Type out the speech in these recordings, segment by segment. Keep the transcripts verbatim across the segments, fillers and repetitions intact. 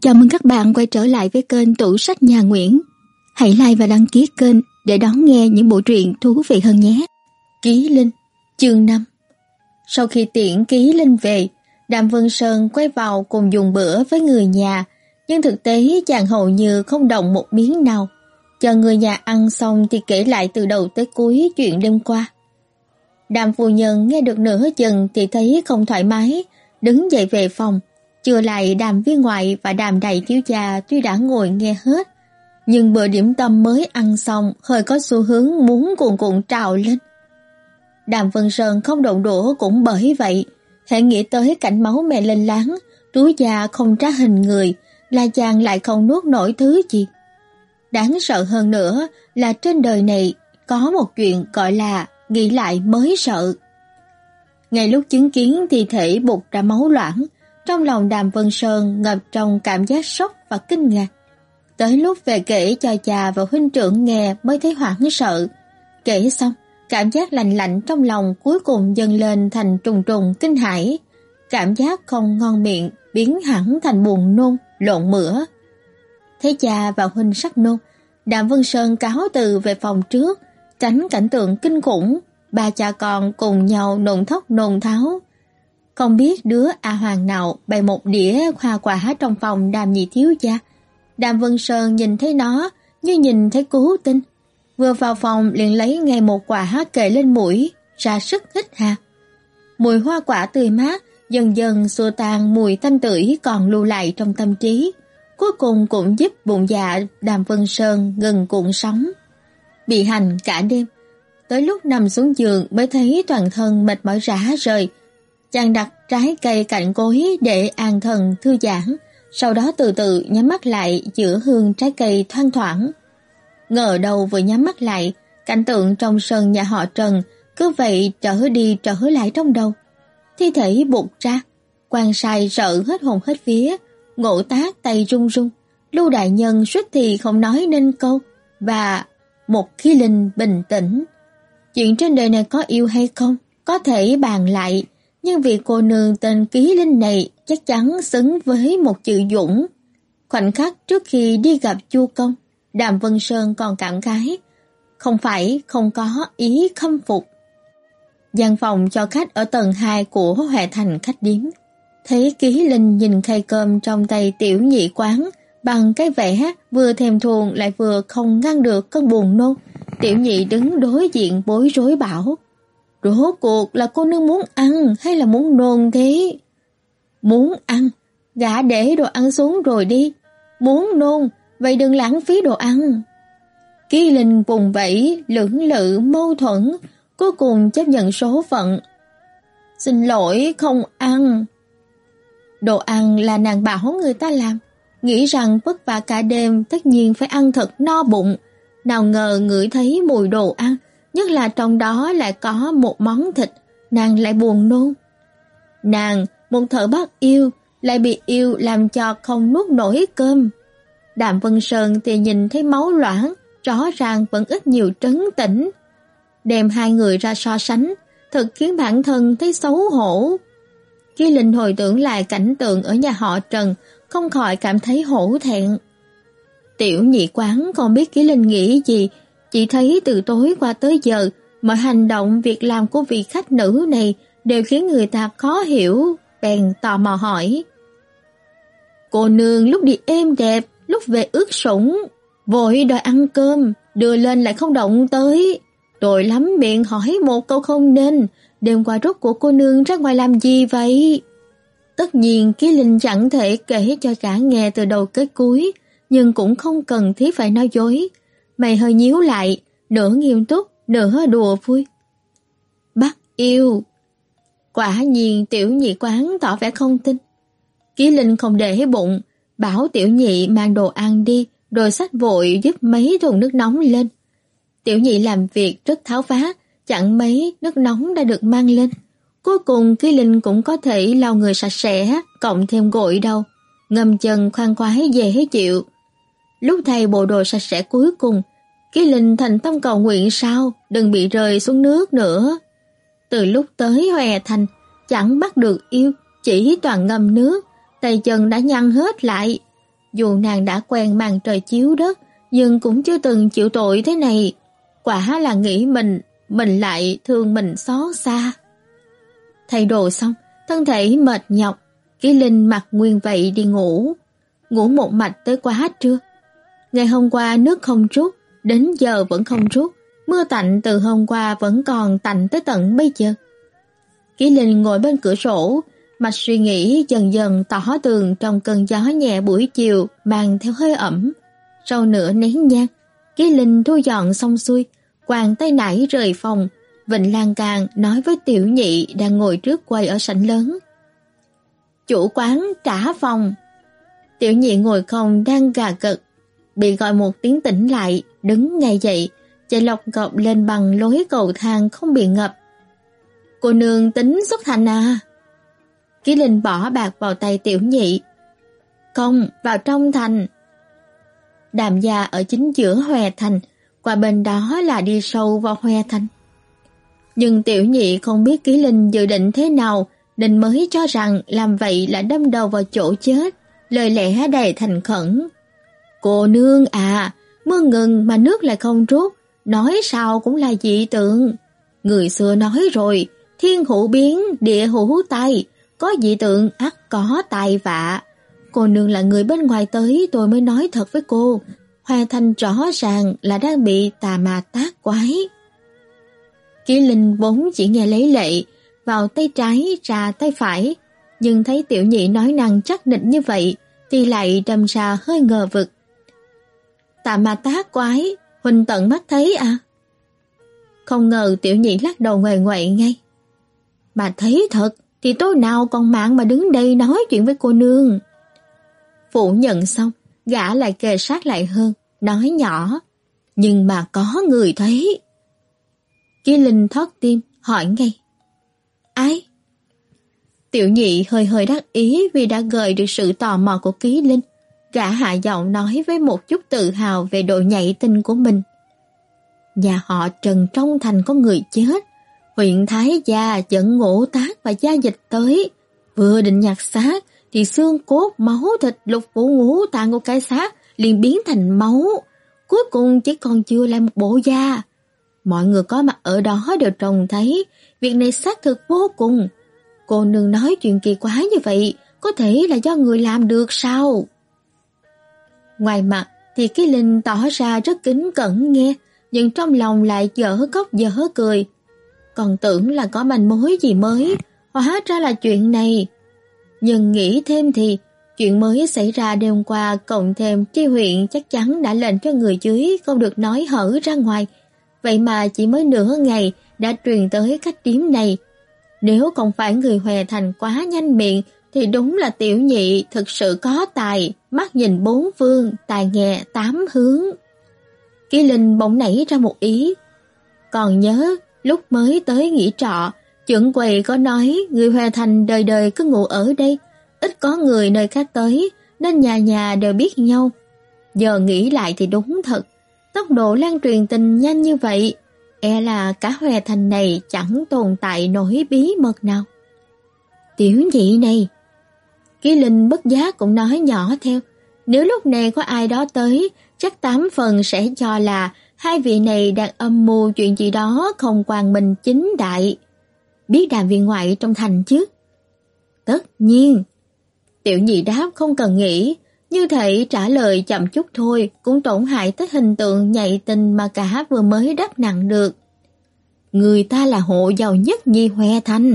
Chào mừng các bạn quay trở lại với kênh Tủ Sách Nhà Nguyễn. Hãy like và đăng ký kênh để đón nghe những bộ truyện thú vị hơn nhé. Ký Linh, chương năm. Sau khi tiễn Ký Linh về, Đàm Vân Sơn quay vào cùng dùng bữa với người nhà, nhưng thực tế chàng hầu như không động một miếng nào. Chờ người nhà ăn xong thì kể lại từ đầu tới cuối chuyện đêm qua. Đàm phu nhân nghe được nửa chừng thì thấy không thoải mái, đứng dậy về phòng. Chưa lại Đàm viên ngoại và Đàm đại thiếu gia tuy đã ngồi nghe hết, nhưng bữa điểm tâm mới ăn xong hơi có xu hướng muốn cuồn cuộn trào lên. Đàm Vân Sơn không động đũa cũng bởi vậy, hễ nghĩ tới cảnh máu me lênh láng, túi da không trá hình người, là chàng lại không nuốt nổi thứ gì. Đáng sợ hơn nữa là trên đời này có một chuyện gọi là nghĩ lại mới sợ. Ngay lúc chứng kiến thi thể bục ra máu loãng, trong lòng Đàm Vân Sơn ngập trong cảm giác sốc và kinh ngạc. Tới lúc về kể cho cha và huynh trưởng nghe mới thấy hoảng sợ. Kể xong, cảm giác lạnh lạnh trong lòng cuối cùng dâng lên thành trùng trùng kinh hãi. Cảm giác không ngon miệng biến hẳn thành buồn nôn, lộn mửa. Thấy cha và huynh sắp nôn, Đàm Vân Sơn cáo từ về phòng trước, tránh cảnh tượng kinh khủng. Ba cha con cùng nhau nôn thốc nôn tháo. Không biết đứa A Hoàng nào bày một đĩa hoa quả trong phòng Đàm nhị thiếu gia. Đàm Vân Sơn nhìn thấy nó như nhìn thấy cứu tinh. Vừa vào phòng liền lấy ngay một quả kề lên mũi, ra sức hít hà. Mùi hoa quả tươi mát dần dần xua tan mùi tanh tưởi còn lưu lại trong tâm trí. Cuối cùng cũng giúp bụng dạ Đàm Vân Sơn ngừng cuộn sóng. Bị hành cả đêm, tới lúc nằm xuống giường mới thấy toàn thân mệt mỏi rã rời. Chàng đặt trái cây cạnh gối để an thần thư giãn, sau đó từ từ nhắm mắt lại giữa hương trái cây thoang thoảng. Ngờ đầu vừa nhắm mắt lại, cảnh tượng trong sân nhà họ Trần cứ vậy trở đi trở lại trong đầu. Thi thể bục ra, quan sai sợ hết hồn hết vía, Ngộ Tác tay run run, Lưu đại nhân suýt thì không nói nên câu, và một khí linh bình tĩnh. Chuyện trên đời này có yêu hay không, có thể bàn lại, nhưng vì cô nương tên Ký Linh này chắc chắn xứng với một chữ dũng. Khoảnh khắc trước khi đi gặp Chu Công, Đàm Vân Sơn còn cảm khái, không phải không có ý khâm phục. Gian phòng cho khách ở tầng hai của Huệ Thành khách điếm. Thấy Ký Linh nhìn khay cơm trong tay tiểu nhị quán bằng cái vẻ vừa thèm thuồng lại vừa không ngăn được cơn buồn nôn. Tiểu nhị đứng đối diện bối rối bảo, rốt cuộc là cô nương muốn ăn hay là muốn nôn thế? Muốn ăn, gã để đồ ăn xuống rồi đi. Muốn nôn, vậy đừng lãng phí đồ ăn. Ký Linh vùng vẫy, lưỡng lự mâu thuẫn, cuối cùng chấp nhận số phận. Xin lỗi, không ăn. Đồ ăn là nàng bảo người ta làm, nghĩ rằng vất vả cả đêm tất nhiên phải ăn thật no bụng. Nào ngờ ngửi thấy mùi đồ ăn, nhất là trong đó lại có một món thịt, nàng lại buồn nôn. Nàng, một thợ bắt yêu, lại bị yêu làm cho không nuốt nổi cơm. Đàm Vân Sơn thì nhìn thấy máu loãng, rõ ràng vẫn ít nhiều trấn tĩnh. Đem hai người ra so sánh, thật khiến bản thân thấy xấu hổ. Khi Linh hồi tưởng lại cảnh tượng ở nhà họ Trần, không khỏi cảm thấy hổ thẹn. Tiểu nhị quán không biết Ký Linh nghĩ gì, chỉ thấy từ tối qua tới giờ, mọi hành động việc làm của vị khách nữ này đều khiến người ta khó hiểu, bèn tò mò hỏi. Cô nương lúc đi êm đẹp, lúc về ướt sũng, vội đòi ăn cơm, đưa lên lại không động tới. Tội lắm miệng hỏi một câu không nên, đêm qua rốt của cô nương ra ngoài làm gì vậy? Tất nhiên Ký Linh chẳng thể kể cho cả nghe từ đầu tới cuối, nhưng cũng không cần thiết phải nói dối. Mày hơi nhíu lại, nửa nghiêm túc, nửa đùa vui. Bắt yêu. Quả nhiên tiểu nhị quán tỏ vẻ không tin. Ký Linh không để bụng, bảo tiểu nhị mang đồ ăn đi, rồi xách vội giúp mấy thùng nước nóng lên. Tiểu nhị làm việc rất tháo vát, chẳng mấy nước nóng đã được mang lên. Cuối cùng Ký Linh cũng có thể lau người sạch sẽ, cộng thêm gội đầu, ngâm chân khoan khoái dễ chịu. Lúc thay bộ đồ sạch sẽ cuối cùng, Ký Linh thành tâm cầu nguyện sao đừng bị rơi xuống nước nữa. Từ lúc tới Huệ Thành, chẳng bắt được yêu, chỉ toàn ngâm nước, tay chân đã nhăn hết lại. Dù nàng đã quen màn trời chiếu đất, nhưng cũng chưa từng chịu tội thế này. Quả là nghĩ mình, mình lại thương mình xót xa. Thay đồ xong, thân thể mệt nhọc, Ký Linh mặc nguyên vậy đi ngủ. Ngủ một mạch tới quá trưa. Ngày hôm qua nước không rút, đến giờ vẫn không rút. Mưa tạnh từ hôm qua vẫn còn tạnh tới tận bây giờ. Ký Linh ngồi bên cửa sổ, mạch suy nghĩ dần dần tỏ tường trong cơn gió nhẹ buổi chiều mang theo hơi ẩm. Sau nửa nén nhang, Ký Linh thu dọn xong xuôi, quàng tay nải rời phòng, vịnh lan can nói với Tiểu Nhị đang ngồi trước quầy ở sảnh lớn. Chủ quán trả phòng. Tiểu Nhị ngồi không đang gà gật, bị gọi một tiếng tỉnh lại, đứng ngay dậy, chạy lọc cọc lên bằng lối cầu thang không bị ngập. Cô nương tính xuất thành à? Ký Linh bỏ bạc vào tay Tiểu Nhị. Không, vào trong thành. Đàm gia ở chính giữa Hòe Thành, qua bên đó là đi sâu vào Hòe Thành. Nhưng Tiểu Nhị không biết Ký Linh dự định thế nào, nên mới cho rằng làm vậy là đâm đầu vào chỗ chết, lời lẽ đầy thành khẩn. Cô nương à, mưa ngừng mà nước lại không rút, nói sao cũng là dị tượng. Người xưa nói rồi, thiên hữu biến, địa hữu tai, có dị tượng ắt có tai vạ. Cô nương là người bên ngoài tới, tôi mới nói thật với cô, Hòe Thành rõ ràng là đang bị tà ma tác quái. Ký Linh vốn chỉ nghe lấy lệ, vào tay trái ra tay phải, nhưng thấy Tiểu Nhị nói năng chắc định như vậy thì lại đâm ra hơi ngờ vực. Tà ma tác quái, huynh tận mắt thấy à? Không ngờ Tiểu Nhị lắc đầu ngoại ngoại ngay. Mà thấy thật thì tôi nào còn mạng mà đứng đây nói chuyện với cô nương. Phủ nhận xong, gã lại kề sát lại hơn, nói nhỏ. Nhưng mà có người thấy. Ký Linh thót tim, hỏi ngay. Ai? Tiểu Nhị hơi hơi đắc ý vì đã gợi được sự tò mò của Ký Linh. Gã hạ giọng nói với một chút tự hào về độ nhạy tinh của mình. Nhà họ Trần trong thành có người chết. Huyện Thái Gia dẫn Ngũ Tác và Gia Dịch tới. Vừa định nhặt xác thì xương cốt, máu thịt, lục phủ ngũ tạng của cái xác liền biến thành máu. Cuối cùng chỉ còn chưa lại một bộ da. Mọi người có mặt ở đó đều trông thấy việc này xác thực vô cùng. Cô nương nói chuyện kỳ quái như vậy, có thể là do người làm được sao? Ngoài mặt thì Ký Linh tỏ ra rất kính cẩn nghe, nhưng trong lòng lại dở khóc dở cười. Còn tưởng là có manh mối gì mới, hóa ra là chuyện này. Nhưng nghĩ thêm thì, chuyện mới xảy ra đêm qua cộng thêm tri huyện chắc chắn đã lệnh cho người dưới không được nói hở ra ngoài. Vậy mà chỉ mới nửa ngày đã truyền tới cách điếm này. Nếu không phải người Hòe Thành quá nhanh miệng thì đúng là Tiểu Nhị thực sự có tài, mắt nhìn bốn phương, tài nghe tám hướng. Ký Linh bỗng nảy ra một ý. Còn nhớ lúc mới tới nghỉ trọ, trưởng quầy có nói người Hòe Thành đời đời cứ ngủ ở đây, ít có người nơi khác tới nên nhà nhà đều biết nhau. Giờ nghĩ lại thì đúng thật, tốc độ lan truyền tình nhanh như vậy, e là cả Hòe Thành này chẳng tồn tại nổi bí mật nào. Tiểu Nhị này, Ký Linh bất giác cũng nói nhỏ theo, nếu lúc này có ai đó tới, chắc tám phần sẽ cho là hai vị này đang âm mưu chuyện gì đó không quang minh chính đại. Biết Đàm viên ngoại trong thành chứ? Tất nhiên. Tiểu Nhị đáp không cần nghĩ, như thể trả lời chậm chút thôi cũng tổn hại tới hình tượng nhạy tình mà cả vừa mới đáp nặng được. Người ta là hộ giàu nhất Nhi Hòe Thành.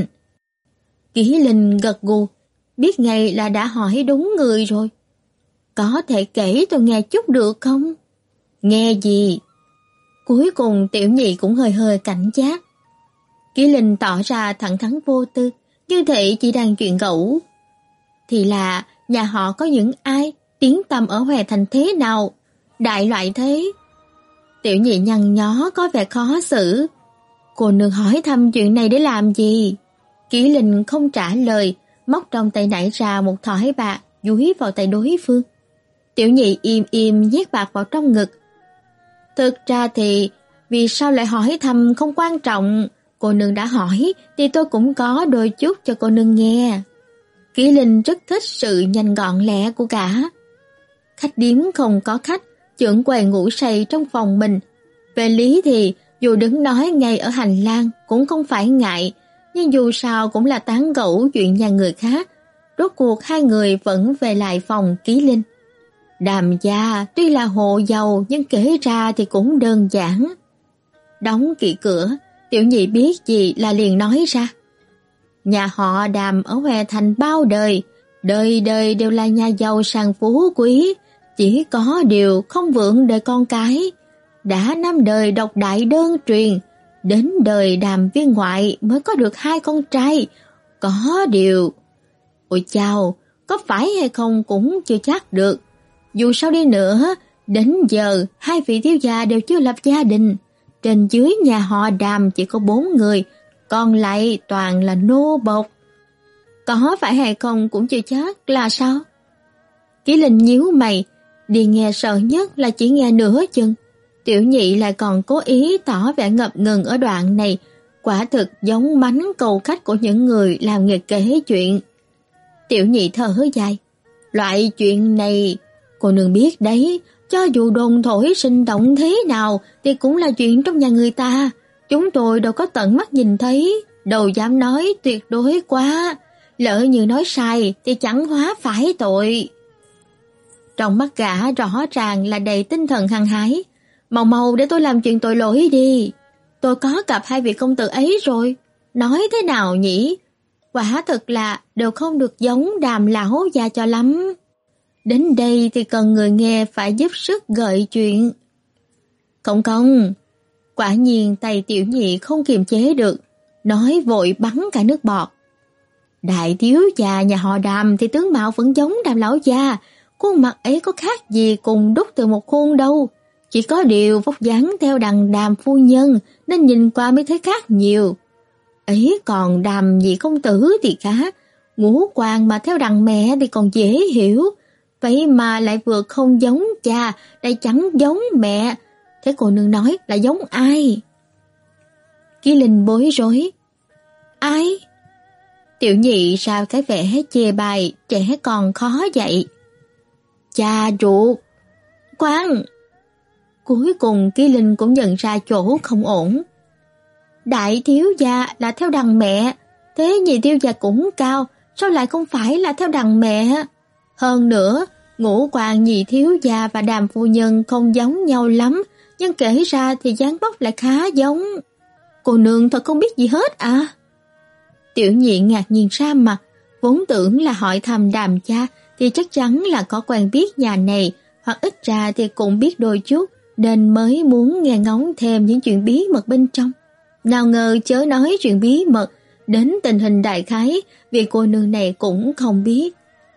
Ký Linh gật gù, biết ngay là đã hỏi đúng người rồi. Có thể kể tôi nghe chút được không? Nghe gì? Cuối cùng Tiểu Nhị cũng hơi hơi cảnh giác. Ký Linh tỏ ra thẳng thắn vô tư, như thể chỉ đang chuyện gẫu. Thì là nhà họ có những ai, tiếng tăm ở Hòe Thành thế nào, đại loại thế. Tiểu Nhị nhăn nhó có vẻ khó xử. Cô nương hỏi thăm chuyện này để làm gì? Ký Linh không trả lời, móc trong tay nảy ra một thỏi bạc, dúi vào tay đối phương. Tiểu Nhị im im nhét bạc vào trong ngực. Thực ra thì, vì sao lại hỏi thăm không quan trọng, cô nương đã hỏi thì tôi cũng có đôi chút cho cô nương nghe. Ký Linh rất thích sự nhanh gọn lẹ của gã. Khách điếm không có khách, trưởng quầy ngủ say trong phòng mình. Về lý thì dù đứng nói ngay ở hành lang cũng không phải ngại, nhưng dù sao cũng là tán gẫu chuyện nhà người khác. Rốt cuộc hai người vẫn về lại phòng Ký Linh. Đàm gia tuy là hộ giàu nhưng kể ra thì cũng đơn giản. Đóng kỹ cửa, Tiểu Nhị biết gì là liền nói ra. Nhà họ Đàm ở Hoè Thành bao đời, đời đời đều là nhà giàu sang phú quý, chỉ có điều không vượng đời con cái. Đã năm đời độc đại đơn truyền, đến đời Đàm viên ngoại mới có được hai con trai. Có điều... Ôi chao, có phải hay không cũng chưa chắc được. Dù sao đi nữa, đến giờ hai vị thiếu gia đều chưa lập gia đình. Trên dưới nhà họ Đàm chỉ có bốn người, còn lại toàn là nô bộc. Có phải hay không cũng chưa chắc là sao? Ký Linh nhíu mày, đi nghe sợ nhất là chỉ nghe nửa chừng. Tiểu Nhị lại còn cố ý tỏ vẻ ngập ngừng ở đoạn này, quả thực giống mánh cầu khách của những người làm nghề kể chuyện. Tiểu Nhị thở dài, loại chuyện này cô nương biết đấy, cho dù đồn thổi sinh động thế nào thì cũng là chuyện trong nhà người ta, chúng tôi đâu có tận mắt nhìn thấy, đâu dám nói tuyệt đối quá, lỡ như nói sai thì chẳng hóa phải tội. Trong mắt gã rõ ràng là đầy tinh thần hăng hái. Mau mau để tôi làm chuyện tội lỗi đi. Tôi có gặp hai vị công tử ấy rồi. Nói thế nào nhỉ? Quả thật là đều không được giống Đàm lão gia cho lắm. Đến đây thì cần người nghe phải giúp sức gợi chuyện. Không không. Quả nhiên tay Tiểu Nhị không kiềm chế được, nói vội bắn cả nước bọt. Đại thiếu gia nhà họ Đàm thì tướng mạo vẫn giống Đàm lão gia, khuôn mặt ấy có khác gì cùng đúc từ một khuôn đâu. Chỉ có điều vóc dáng theo đằng Đàm phu nhân nên nhìn qua mới thấy khác nhiều. Ấy còn Đàm nhị công tử thì khác, ngũ quan mà theo đằng mẹ thì còn dễ hiểu. Vậy mà lại vừa không giống cha, lại chẳng giống mẹ. Thế cô nương nói là giống ai? Ký Linh bối rối. Ai? Tiểu Nhị ra cái vẻ chê bai trẻ còn khó dạy. Cha ruột. Khoan! Cuối cùng Ký Linh cũng nhận ra chỗ không ổn. Đại thiếu gia là theo đằng mẹ, thế nhị thiếu gia cũng cao, sao lại không phải là theo đằng mẹ? Hơn nữa, ngũ quan nhị thiếu gia và Đàm phu nhân không giống nhau lắm, nhưng kể ra thì dáng vóc lại khá giống. Cô nương thật không biết gì hết à? Tiểu Nhị ngạc nhiên ra mặt, vốn tưởng là hỏi thăm Đàm cha thì chắc chắn là có quen biết nhà này, hoặc ít ra thì cũng biết đôi chút, nên mới muốn nghe ngóng thêm những chuyện bí mật bên trong. Nào ngờ chớ nói chuyện bí mật, đến tình hình đại khái, vì cô nương này cũng không biết.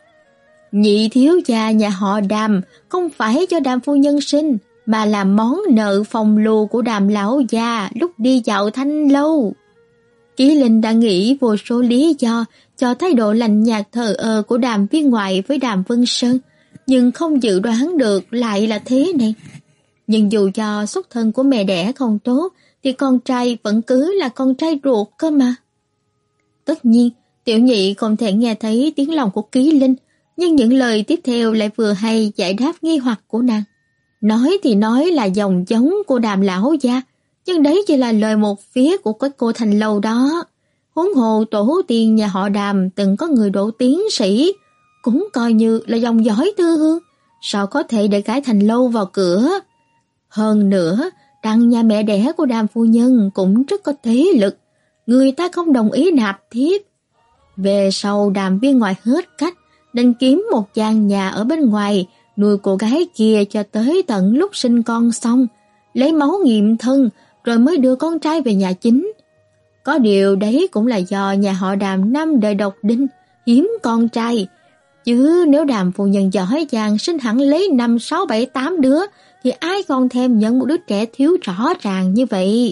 Nhị thiếu gia nhà họ Đàm không phải cho Đàm phu nhân sinh, mà là món nợ phòng lù của Đàm lão gia lúc đi dạo Thanh lâu. Ký Linh đã nghĩ vô số lý do cho thái độ lạnh nhạt thờ ơ của Đàm viên ngoại với Đàm Vân Sơn, nhưng không dự đoán được lại là thế này. Nhưng dù cho xuất thân của mẹ đẻ không tốt, thì con trai vẫn cứ là con trai ruột cơ mà. Tất nhiên, Tiểu Nhị không thể nghe thấy tiếng lòng của Ký Linh, nhưng những lời tiếp theo lại vừa hay giải đáp nghi hoặc của nàng. Nói thì nói là dòng giống của Đàm lão gia, nhưng đấy chỉ là lời một phía của cái cô Thành lâu đó. Huống hồ tổ tiên nhà họ Đàm từng có người đỗ tiến sĩ, cũng coi như là dòng dõi tư hương, sao có thể để gái Thành lâu vào cửa. Hơn nữa, đằng nhà mẹ đẻ của Đàm phu nhân cũng rất có thế lực, người ta không đồng ý nạp thiếp. Về sau Đàm viên ngoại hết cách, nên kiếm một gian nhà ở bên ngoài, nuôi cô gái kia cho tới tận lúc sinh con xong, lấy máu nghiệm thân, rồi mới đưa con trai về nhà chính. Có điều đấy cũng là do nhà họ Đàm năm đời độc đinh, hiếm con trai. Chứ nếu Đàm phu nhân giỏi giang sinh hẳn lấy năm, sáu, bảy, tám đứa, thì ai còn thèm nhận một đứa trẻ thiếu rõ ràng như vậy.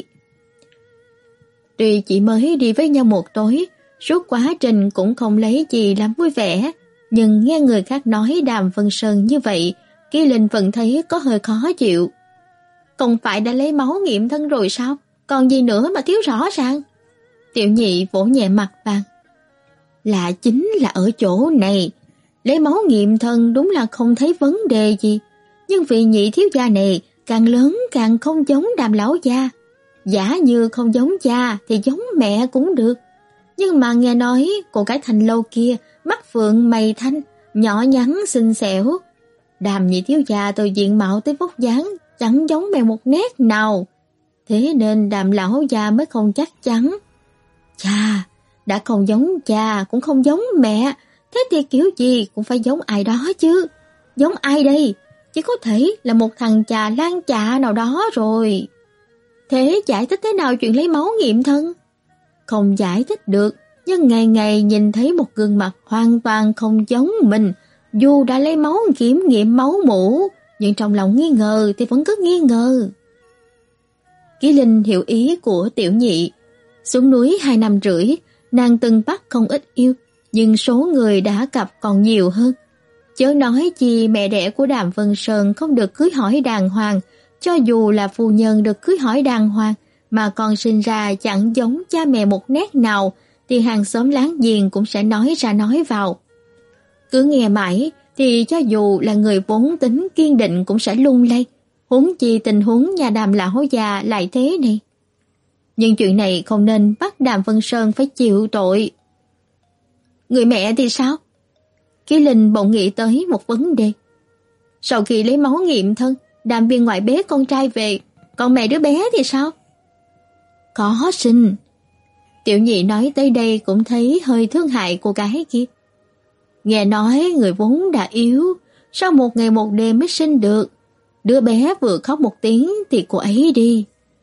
Tuy chỉ mới đi với nhau một tối, suốt quá trình cũng không lấy gì làm vui vẻ, nhưng nghe người khác nói Đàm Vân Sơn như vậy, Ký Linh vẫn thấy có hơi khó chịu. Không phải đã lấy máu nghiệm thân rồi sao? Còn gì nữa mà thiếu rõ ràng? Tiểu Nhị vỗ nhẹ mặt vàng. Lạ chính là ở chỗ này. lấy máu nghiệm thân đúng là không thấy vấn đề gì, nhưng vị nhị thiếu gia này càng lớn càng không giống Đàm lão gia. Giả như không giống cha thì giống mẹ cũng được. Nhưng mà nghe nói cô gái Thành Lâu kia mắt phượng mày thanh, nhỏ nhắn xinh xẻo. Đàm nhị thiếu gia từ diện mạo tới vóc dáng chẳng giống mẹ một nét nào. Thế nên Đàm lão gia mới không chắc chắn. Cha, đã không giống cha cũng không giống mẹ, thế thì kiểu gì cũng phải giống ai đó chứ. Giống ai đây? Chỉ có thể là một thằng chà lan chạ nào đó rồi. Thế giải thích thế nào chuyện lấy máu nghiệm thân? Không giải thích được, nhưng ngày ngày nhìn thấy một gương mặt hoàn toàn không giống mình, dù đã lấy máu kiểm nghiệm máu mủ, nhưng trong lòng nghi ngờ thì vẫn cứ nghi ngờ. Ký Linh hiểu ý của tiểu nhị. Xuống núi hai năm rưỡi, nàng từng bắt không ít yêu, nhưng số người đã gặp còn nhiều hơn. Chớ nói chi mẹ đẻ của Đàm Vân Sơn không được cưới hỏi đàng hoàng, cho dù là phu nhân được cưới hỏi đàng hoàng, mà con sinh ra chẳng giống cha mẹ một nét nào, thì hàng xóm láng giềng cũng sẽ nói ra nói vào. Cứ nghe mãi thì cho dù là người vốn tính kiên định cũng sẽ lung lay, huống chi tình huống nhà Đàm lão già lại thế này. Nhưng chuyện này không nên bắt Đàm Vân Sơn phải chịu tội. Người mẹ thì sao? Ký Linh bỗng nghĩ tới một vấn đề. Sau khi lấy máu nghiệm thân, Đàm viên ngoại bế con trai về, còn mẹ đứa bé thì sao? Có sinh. Tiểu nhị nói tới đây cũng thấy hơi thương hại cô gái kia. Nghe nói người vốn đã yếu, sau một ngày một đêm mới sinh được. Đứa bé vừa khóc một tiếng thì cô ấy đi.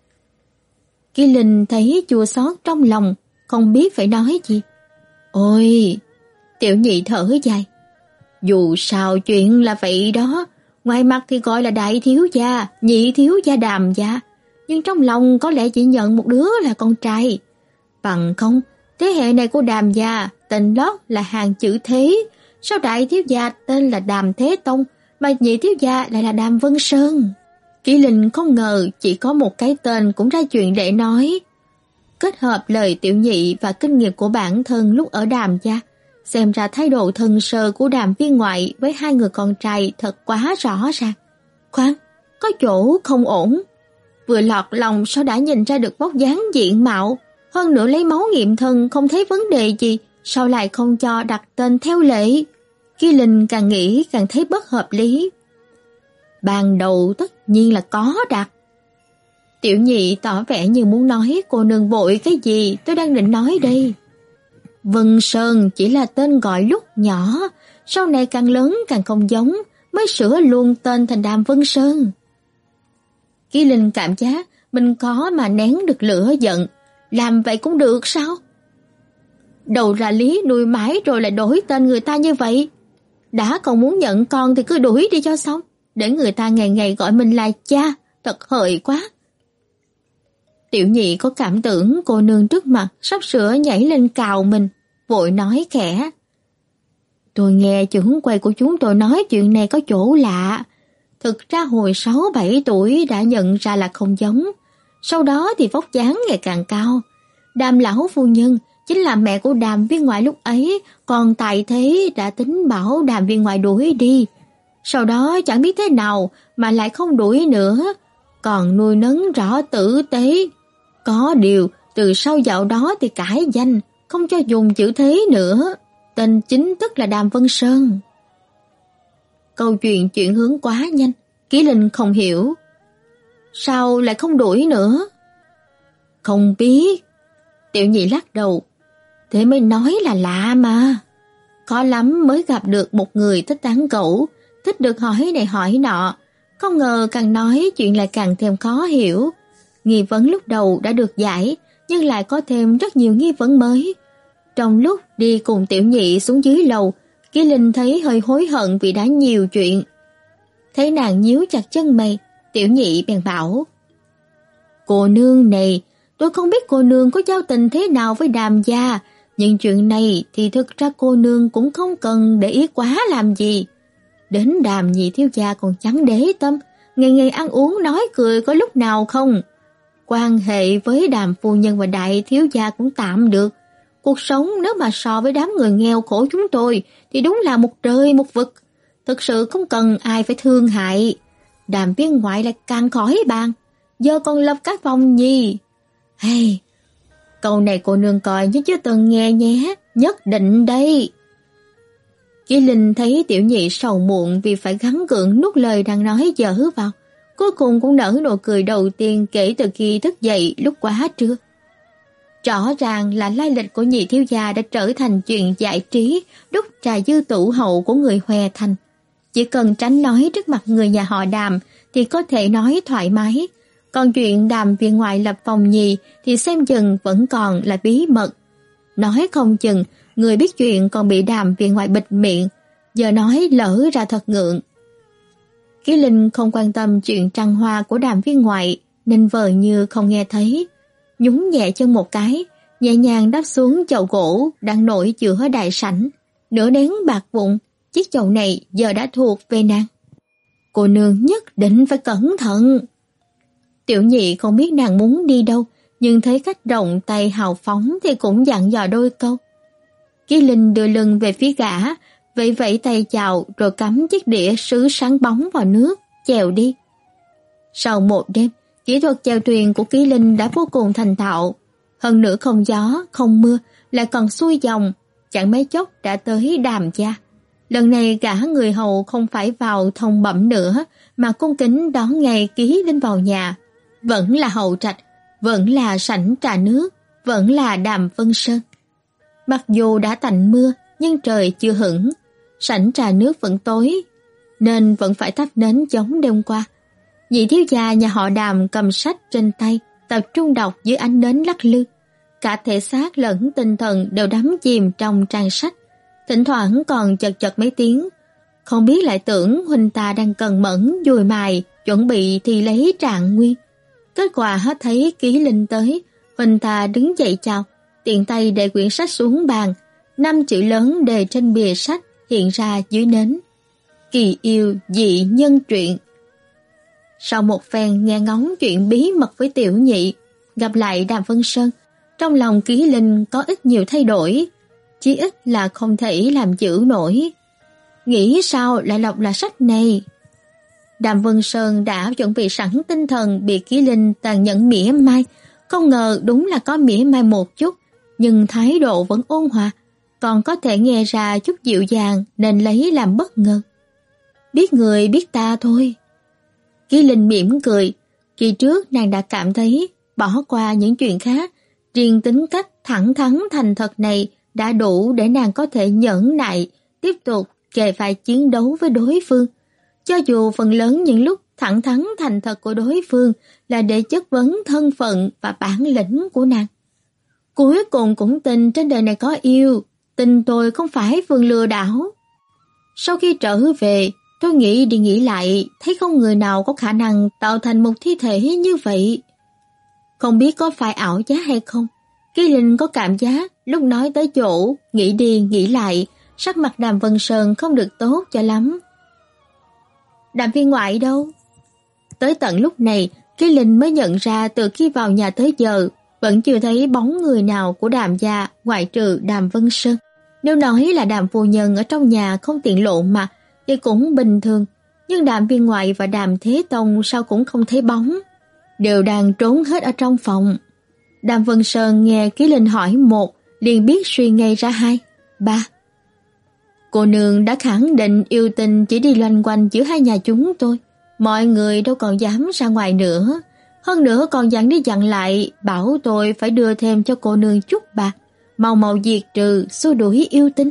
Ký Linh thấy chua xót trong lòng, không biết phải nói gì. Ôi, tiểu nhị thở dài. Dù sao chuyện là vậy đó, ngoài mặt thì gọi là đại thiếu gia, nhị thiếu gia Đàm gia, nhưng trong lòng có lẽ chỉ nhận một đứa là con trai. Bằng không, thế hệ này của Đàm gia tên lót là hàng chữ Thế, sao đại thiếu gia tên là Đàm Thế Tông, mà nhị thiếu gia lại là Đàm Vân Sơn. Kỷ Linh không ngờ chỉ có một cái tên cũng ra chuyện để nói. Kết hợp lời tiểu nhị và kinh nghiệm của bản thân lúc ở Đàm gia, xem ra thái độ thân sơ của Đàm viên ngoại với hai người con trai thật quá rõ ràng. Khoan, có chỗ không ổn. Vừa lọt lòng sao đã nhìn ra được vóc dáng diện mạo, hơn nữa lấy máu nghiệm thân không thấy vấn đề gì, sao lại không cho đặt tên theo lệ? Kỷ Linh càng nghĩ càng thấy bất hợp lý. Ban đầu tất nhiên là có đặt. Tiểu nhị tỏ vẻ như muốn nói cô nương vội cái gì tôi đang định nói đây. Vân Sơn chỉ là tên gọi lúc nhỏ, sau này càng lớn càng không giống, mới sửa luôn tên thành Đàm Vân Sơn. Kỷ Linh cảm giác mình có mà nén được lửa giận, làm vậy cũng được sao? Đầu ra lý nuôi mãi rồi lại đổi tên người ta như vậy. Đã còn muốn nhận con thì cứ đuổi đi cho xong, để người ta ngày ngày gọi mình là cha, thật hời quá. Tiểu nhị có cảm tưởng cô nương trước mặt sắp sửa nhảy lên cào mình, vội nói khẽ. Tôi nghe trưởng quầy của chúng tôi nói chuyện này có chỗ lạ. Thực ra hồi sáu bảy tuổi đã nhận ra là không giống, sau đó thì vóc dáng ngày càng cao. Đàm lão phu nhân chính là mẹ của Đàm viên ngoại lúc ấy, còn tại thế đã tính bảo Đàm viên ngoại đuổi đi. Sau đó chẳng biết thế nào mà lại không đuổi nữa, còn nuôi nấng rõ tử tế. Có điều từ sau dạo đó thì cải danh, không cho dùng chữ Thế nữa, tên chính thức là Đàm Vân Sơn. Câu chuyện chuyển hướng quá nhanh, Kỷ Linh không hiểu. Sao lại không đuổi nữa? Không biết. Tiểu nhị lắc đầu. Thế mới nói là lạ mà. Khó lắm mới gặp được một người thích tán gẫu, thích được hỏi này hỏi nọ. Không ngờ càng nói chuyện lại càng thêm khó hiểu. Nghi vấn lúc đầu đã được giải, nhưng lại có thêm rất nhiều nghi vấn mới. Trong lúc đi cùng tiểu nhị xuống dưới lầu, Kỷ Linh thấy hơi hối hận vì đã nhiều chuyện. Thấy nàng nhíu chặt chân mày, tiểu nhị bèn bảo. Cô nương này, tôi không biết cô nương có giao tình thế nào với Đàm gia, nhưng chuyện này thì thực ra cô nương cũng không cần để ý quá làm gì. Đến Đàm nhị thiếu gia còn chẳng để tâm, ngày ngày ăn uống nói cười có lúc nào không. Quan hệ với Đàm phu nhân và đại thiếu gia cũng tạm được. Cuộc sống nếu mà so với đám người nghèo khổ chúng tôi thì đúng là một trời một vực. Thực sự không cần ai phải thương hại. Đàm viên ngoại lại càng khỏi bàn. Giờ còn lập các vòng nhì. Hey, câu này cô nương coi như chưa từng nghe nhé. Nhất định đây. Kỷ Linh thấy tiểu nhị sầu muộn vì phải gắng gượng nuốt lời đang nói dở vào. Cuối cùng cũng nở nụ cười đầu tiên kể từ khi thức dậy lúc quá trưa. Rõ ràng là lai lịch của nhị thiếu gia đã trở thành chuyện giải trí, đúc trà dư tủ hậu của người Hoè Thành. Chỉ cần tránh nói trước mặt người nhà họ Đàm thì có thể nói thoải mái. Còn chuyện Đàm viên ngoại lập phòng nhì thì xem chừng vẫn còn là bí mật. Nói không chừng, người biết chuyện còn bị Đàm viên ngoại bịt miệng, giờ nói lỡ ra thật ngượng. Kỷ Linh không quan tâm chuyện trăng hoa của Đàm viên ngoại nên vờ như không nghe thấy. Nhún nhẹ chân một cái, nhẹ nhàng đáp xuống chậu gỗ đang nổi giữa đại sảnh. Nửa nén bạc vụn, chiếc chậu này giờ đã thuộc về nàng. Cô nương nhất định phải cẩn thận. Tiểu nhị không biết nàng muốn đi đâu, nhưng thấy khách rộng tay hào phóng thì cũng dặn dò đôi câu. Kỷ Linh đưa lưng về phía gã, vẫy vẫy tay chào rồi cắm chiếc đĩa sứ sáng bóng vào nước, chèo đi. Sau một đêm, kỹ thuật chèo thuyền của Kỷ Linh đã vô cùng thành thạo. Hơn nữa không gió, không mưa, lại còn xuôi dòng, chẳng mấy chốc đã tới Đàm gia. Lần này cả người hầu không phải vào thông bẩm nữa, mà cung kính đón ngay Kỷ Linh vào nhà. Vẫn là hậu trạch, vẫn là sảnh trà nước, vẫn là Đàm Vân Sơn. Mặc dù đã tạnh mưa, nhưng trời chưa hửng, sảnh trà nước vẫn tối, nên vẫn phải thắp nến giống đêm qua. Nhị thiếu gia nhà họ Đàm cầm sách trên tay, tập trung đọc dưới ánh nến lắc lư. Cả thể xác lẫn tinh thần đều đắm chìm trong trang sách, thỉnh thoảng còn chật chật mấy tiếng. Không biết lại tưởng huynh ta đang cần mẫn dùi mài, chuẩn bị thi lấy trạng nguyên. Kết quả hết thấy Kỷ Linh tới, huynh ta đứng dậy chào, tiện tay để quyển sách xuống bàn, năm chữ lớn đề trên bìa sách hiện ra dưới nến: Kỳ yêu dị nhân truyện. Sau một phen nghe ngóng chuyện bí mật với tiểu nhị, gặp lại Đàm Vân Sơn, trong lòng Kỷ Linh có ít nhiều thay đổi, chỉ ít là không thể làm giữ nổi. Nghĩ sao lại lọc là sách này? Đàm Vân Sơn đã chuẩn bị sẵn tinh thần bị Kỷ Linh tàn nhẫn mỉa mai, không ngờ đúng là có mỉa mai một chút, nhưng thái độ vẫn ôn hòa, còn có thể nghe ra chút dịu dàng nên lấy làm bất ngờ. Biết người biết ta thôi. Kỷ Linh mỉm cười, kỳ trước nàng đã cảm thấy bỏ qua những chuyện khác, riêng tính cách thẳng thắn thành thật này đã đủ để nàng có thể nhẫn nại tiếp tục kề vai chiến đấu với đối phương. Cho dù phần lớn những lúc thẳng thắn thành thật của đối phương là để chất vấn thân phận và bản lĩnh của nàng. Cuối cùng cũng tin trên đời này có yêu, tin tôi không phải Phương lừa đảo. Sau khi trở về, tôi nghĩ đi nghĩ lại, thấy không người nào có khả năng tạo thành một thi thể như vậy. Không biết có phải ảo giác hay không, Kỷ Linh có cảm giác lúc nói tới chỗ, nghĩ đi nghĩ lại, sắc mặt Đàm Vân Sơn không được tốt cho lắm. Đàm viên ngoại đâu? Tới tận lúc này, Kỷ Linh mới nhận ra từ khi vào nhà tới giờ, vẫn chưa thấy bóng người nào của Đàm gia ngoại trừ Đàm Vân Sơn. Nếu nói là Đàm phu nhân ở trong nhà không tiện lộ mặt thì cũng bình thường, nhưng Đàm viên ngoại và Đàm Thế Tông sao cũng không thấy bóng, đều đang trốn hết ở trong phòng. Đàm Vân Sơn nghe Kỷ Linh hỏi một, liền biết suy ngay ra hai, ba. Cô nương đã khẳng định yêu tình chỉ đi loanh quanh giữa hai nhà chúng tôi, mọi người đâu còn dám ra ngoài nữa. Hơn nữa còn dặn đi dặn lại, bảo tôi phải đưa thêm cho cô nương chút bạc, mau mau diệt trừ, xua đuổi yêu tinh.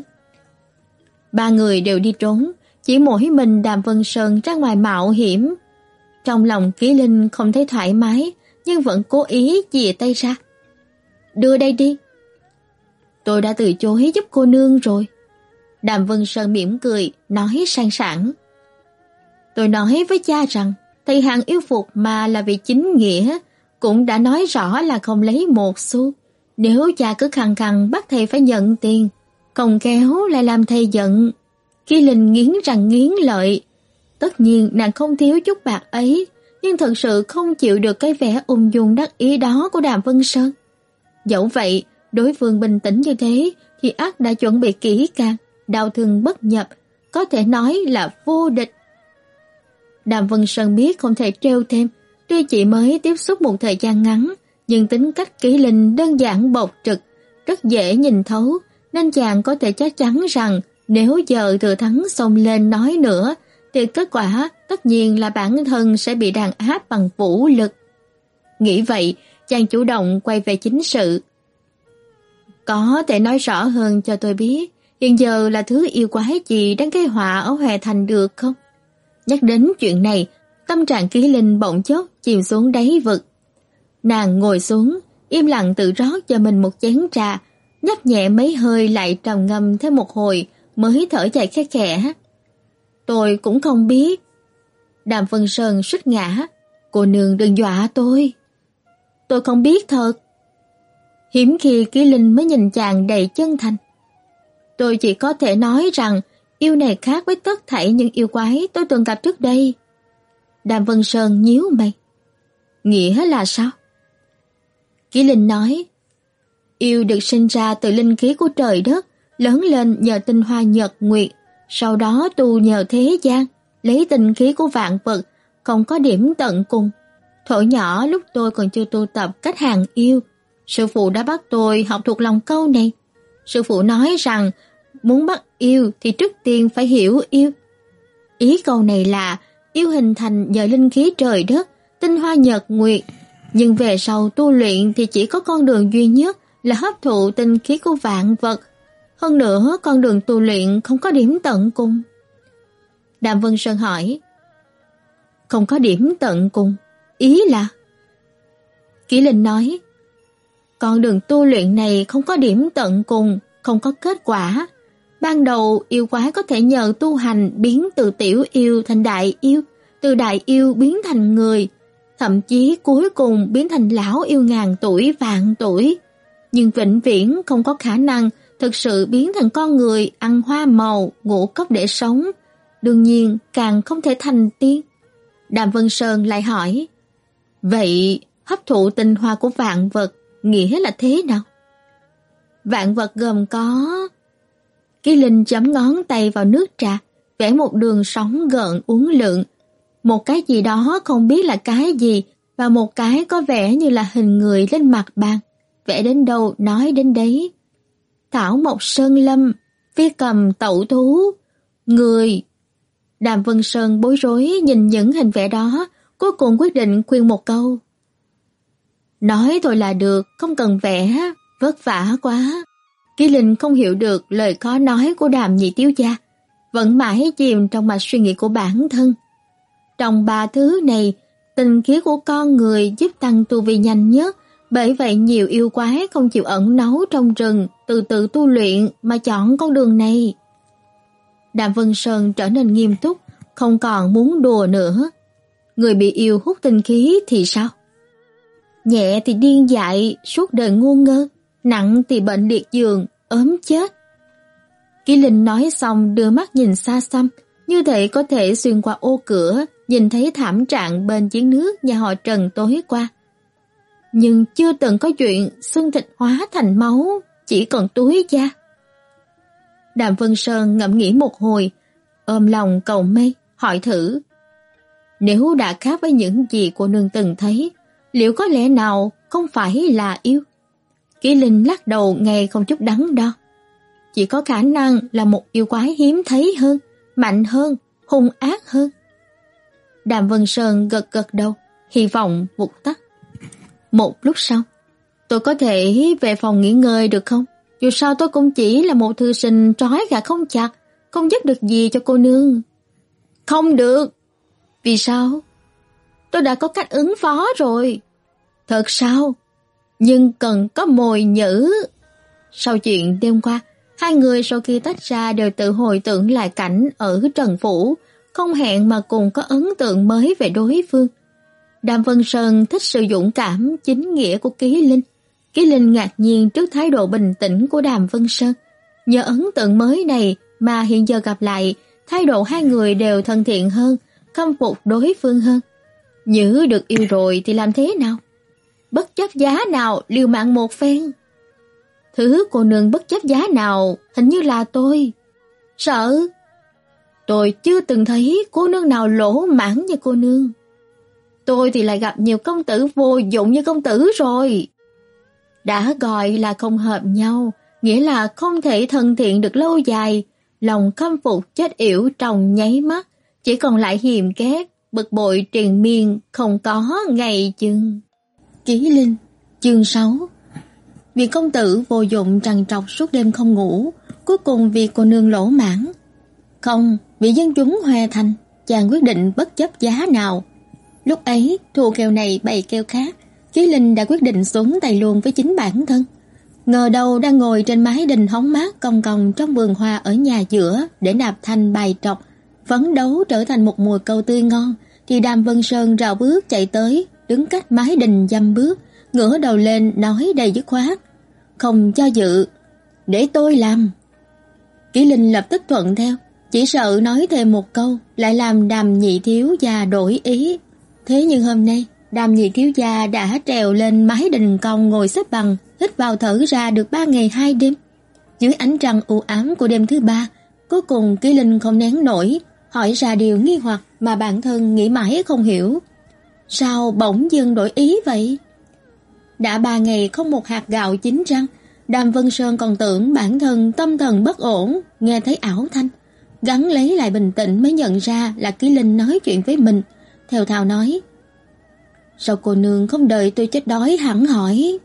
Ba người đều đi trốn, chỉ mỗi mình Đàm Vân Sơn ra ngoài mạo hiểm. Trong lòng Kỷ Linh không thấy thoải mái, nhưng vẫn cố ý chìa tay ra. Đưa đây đi. Tôi đã từ chối giúp cô nương rồi. Đàm Vân Sơn mỉm cười, nói sang sảng. Tôi nói với cha rằng, thầy hàng yêu phục mà là vì chính nghĩa, cũng đã nói rõ là không lấy một xu. Nếu cha cứ khăng khăng bắt thầy phải nhận tiền, không khéo lại làm thầy giận. Kỷ Linh nghiến răng nghiến lợi. Tất nhiên nàng không thiếu chút bạc ấy, nhưng thật sự không chịu được cái vẻ ung dung đắc ý đó của Đàm Vân Sơn. Dẫu vậy, Đối phương bình tĩnh như thế thì ắt đã chuẩn bị kỹ càng, đao thương bất nhập, có thể nói là vô địch. Đàm Vân Sơn biết không thể trêu thêm, tuy chỉ mới tiếp xúc một thời gian ngắn, nhưng tính cách Kỷ Linh đơn giản bộc trực, rất dễ nhìn thấu, nên chàng có thể chắc chắn rằng nếu giờ Thừa Thắng xông lên nói nữa, thì kết quả tất nhiên là bản thân sẽ bị đàn áp bằng vũ lực. Nghĩ vậy, chàng chủ động quay về chính sự. Có thể nói rõ hơn cho tôi biết, hiện giờ là thứ yêu quái gì đang gây họa ở Hoè Thành được không? Nhắc đến chuyện này, tâm trạng Kỷ Linh bỗng chốc chìm xuống đáy vực. Nàng ngồi xuống, im lặng tự rót cho mình một chén trà, nhấp nhẹ mấy hơi lại trầm ngâm thêm một hồi, mới thở dài khẽ khẽ. Tôi cũng không biết. Đàm Vân Sơn suýt ngã. Cô nương đừng dọa tôi. Tôi không biết thật. Hiếm khi Kỷ Linh mới nhìn chàng đầy chân thành. Tôi chỉ có thể nói rằng yêu này khác với tất thảy những yêu quái tôi từng gặp trước đây. Đàm Vân Sơn nhíu mày. Nghĩa là sao? Kỷ Linh nói, yêu được sinh ra từ linh khí của trời đất, lớn lên nhờ tinh hoa nhật nguyệt, sau đó tu nhờ thế gian, lấy tinh khí của vạn vật, không có điểm tận cùng. Thuở nhỏ lúc tôi còn chưa tu tập cách hàng yêu, sư phụ đã bắt tôi học thuộc lòng câu này. Sư phụ nói rằng muốn bắt yêu thì trước tiên phải hiểu yêu. Ý câu này là yêu hình thành nhờ linh khí trời đất, tinh hoa nhật nguyệt, nhưng về sau tu luyện thì chỉ có con đường duy nhất là hấp thụ tinh khí của vạn vật. Hơn nữa, con đường tu luyện không có điểm tận cùng. Đàm Vân Sơn hỏi, không có điểm tận cùng, ý là? Kỷ Linh nói, con đường tu luyện này không có điểm tận cùng, không có kết quả. Ban đầu yêu quái có thể nhờ tu hành biến từ tiểu yêu thành đại yêu, từ đại yêu biến thành người, thậm chí cuối cùng biến thành lão yêu ngàn tuổi vạn tuổi, nhưng vĩnh viễn không có khả năng thực sự biến thành con người ăn hoa màu, ngũ cốc để sống, đương nhiên càng không thể thành tiên. Đàm Vân Sơn lại hỏi, vậy hấp thụ tinh hoa của vạn vật nghĩa là thế nào? Vạn vật gồm có... Kỷ Linh chấm ngón tay vào nước trà, vẽ một đường sóng gợn uốn lượn, một cái gì đó không biết là cái gì, và một cái có vẻ như là hình người lên mặt bàn, vẽ đến đâu nói đến đấy. Thảo mộc sơn lâm, phi cầm tẩu thú, người. Đàm Vân Sơn bối rối nhìn những hình vẽ đó, cuối cùng quyết định khuyên một câu. Nói thôi là được, không cần vẽ, vất vả quá. Kỷ Linh không hiểu được lời khó nói của Đàm nhị thiếu gia, vẫn mãi chìm trong mạch suy nghĩ của bản thân. Trong ba thứ này, tinh khí của con người giúp tăng tu vi nhanh nhất, bởi vậy nhiều yêu quái không chịu ẩn náu trong rừng, từ từ tu luyện mà chọn con đường này. Đàm Vân Sơn trở nên nghiêm túc, không còn muốn đùa nữa. Người bị yêu hút tinh khí thì sao? Nhẹ thì điên dại, suốt đời ngu ngơ, nặng thì bệnh liệt giường, ốm chết. Kỷ Linh nói xong đưa mắt nhìn xa xăm, như thể có thể xuyên qua ô cửa, nhìn thấy thảm trạng bên giếng nước nhà họ Trần tối qua. Nhưng chưa từng có chuyện xương thịt hóa thành máu, chỉ còn túi da. Đàm Vân Sơn ngẫm nghĩ một hồi, ôm lòng cầu may, hỏi thử. Nếu đã khác với những gì cô nương từng thấy, liệu có lẽ nào không phải là yêu? Kỷ Linh lắc đầu nghe không chút đắn đo. Chỉ có khả năng là một yêu quái hiếm thấy hơn, mạnh hơn, hung ác hơn. Đàm Vân Sơn gật gật đầu, hy vọng vụt tắt. Một lúc sau, tôi có thể về phòng nghỉ ngơi được không? Dù sao tôi cũng chỉ là một thư sinh trói gà không chặt, không giúp được gì cho cô nương. Không được. Vì sao? Tôi đã có cách ứng phó rồi. Thật sao? Nhưng cần có mồi nhử. Sau chuyện đêm qua, hai người sau khi tách ra đều tự hồi tưởng lại cảnh ở Trần Phủ, không hẹn mà cùng có ấn tượng mới về đối phương. Đàm Vân Sơn thích sự dũng cảm, chính nghĩa của Kỷ Linh. Kỷ Linh ngạc nhiên trước thái độ bình tĩnh của Đàm Vân Sơn. Nhờ ấn tượng mới này mà hiện giờ gặp lại, thái độ hai người đều thân thiện hơn, khâm phục đối phương hơn. Nhớ được yêu rồi thì làm thế nào? Bất chấp giá nào liều mạng một phen. Thứ cô nương bất chấp giá nào hình như là tôi. Sợ? Tôi chưa từng thấy cô nương nào lỗ mãng như cô nương. Tôi thì lại gặp nhiều công tử vô dụng như công tử rồi. Đã gọi là không hợp nhau, nghĩa là không thể thân thiện được lâu dài. Lòng khâm phục chết yểu trong nháy mắt, chỉ còn lại hiềm ghét, bực bội triền miên, không có ngày chừng. Ký Linh, chương sáu. Vì công tử vô dụng trằn trọc suốt đêm không ngủ, cuối cùng vì cô nương lỗ mãn. Không, vì dân chúng Hoa Thành, chàng quyết định bất chấp giá nào. Lúc ấy, thua kèo này bày kèo khác, Ký Linh đã quyết định xuống tay luôn với chính bản thân. Ngờ đâu đang ngồi trên mái đình hóng mát cong cong trong vườn hoa ở nhà giữa để nạp thanh bài trọc, phấn đấu trở thành một mùa câu tươi ngon, thì Đàm Vân Sơn rào bước chạy tới, đứng cách mái đình dăm bước, ngửa đầu lên nói đầy dứt khoát: "Không cho dự, để tôi làm." Ký Linh lập tức thuận theo, chỉ sợ nói thêm một câu lại làm Đàm nhị thiếu gia đổi ý. Thế nhưng hôm nay, Đàm nhị thiếu gia đã trèo lên mái đình cong ngồi xếp bằng, hít vào thở ra được ba ngày hai đêm. Dưới ánh trăng u ám của đêm thứ ba, cuối cùng Ký Linh không nén nổi, hỏi ra điều nghi hoặc mà bản thân nghĩ mãi không hiểu. Sao bỗng dưng đổi ý vậy? Đã ba ngày không một hạt gạo chín răng, Đàm Vân Sơn còn tưởng bản thân tâm thần bất ổn, nghe thấy ảo thanh. Gắng lấy lại bình tĩnh mới nhận ra là Ký Linh nói chuyện với mình, theo thào nói: "Sao cô nương không đợi tôi chết đói hẳn hỏi?"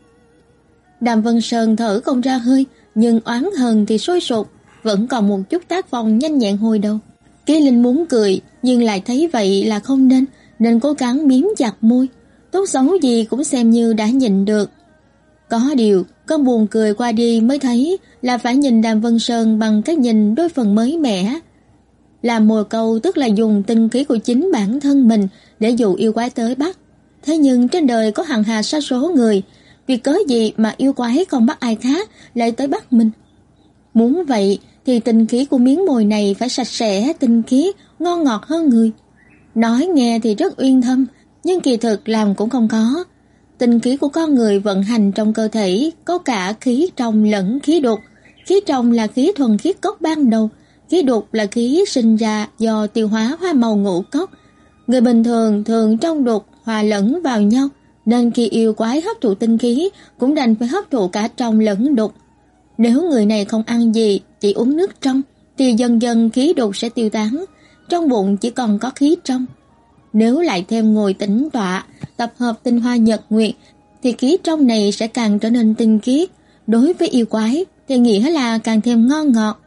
Đàm Vân Sơn thở không ra hơi, nhưng oán hờn thì sôi sục, vẫn còn một chút tác phong nhanh nhẹn hồi đầu. Ký Linh muốn cười, nhưng lại thấy vậy là không nên, nên cố gắng miếm chặt môi. Tốt xấu gì cũng xem như đã nhịn được. Có điều, cơn buồn cười qua đi mới thấy là phải nhìn Đàm Vân Sơn bằng cái nhìn đôi phần mới mẻ. Làm mồi câu tức là dùng tinh khí của chính bản thân mình để dụ yêu quái tới bắt. Thế nhưng trên đời có hằng hà sa số người, vì cớ gì mà yêu quái không bắt ai khác lại tới bắt mình. Muốn vậy thì tinh khí của miếng mồi này phải sạch sẽ, tinh khiết, ngon ngọt hơn người. Nói nghe thì rất uyên thâm, nhưng kỳ thực làm cũng không có. Tinh khí của con người vận hành trong cơ thể có cả khí trong lẫn khí đục. Khí trong là khí thuần khiết cốc ban đầu, khí đục là khí sinh ra do tiêu hóa hoa màu ngũ cốc. Người bình thường thường trong đục hòa lẫn vào nhau, nên khi yêu quái hấp thụ tinh khí cũng đành phải hấp thụ cả trong lẫn đục. Nếu người này không ăn gì, chỉ uống nước trong, thì dần dần khí đục sẽ tiêu tán, trong bụng chỉ còn có khí trong. Nếu lại thêm ngồi tĩnh tọa, tập hợp tinh hoa nhật nguyệt, thì khí trong này sẽ càng trở nên tinh khiết. Đối với yêu quái thì nghĩa là càng thêm ngon ngọt.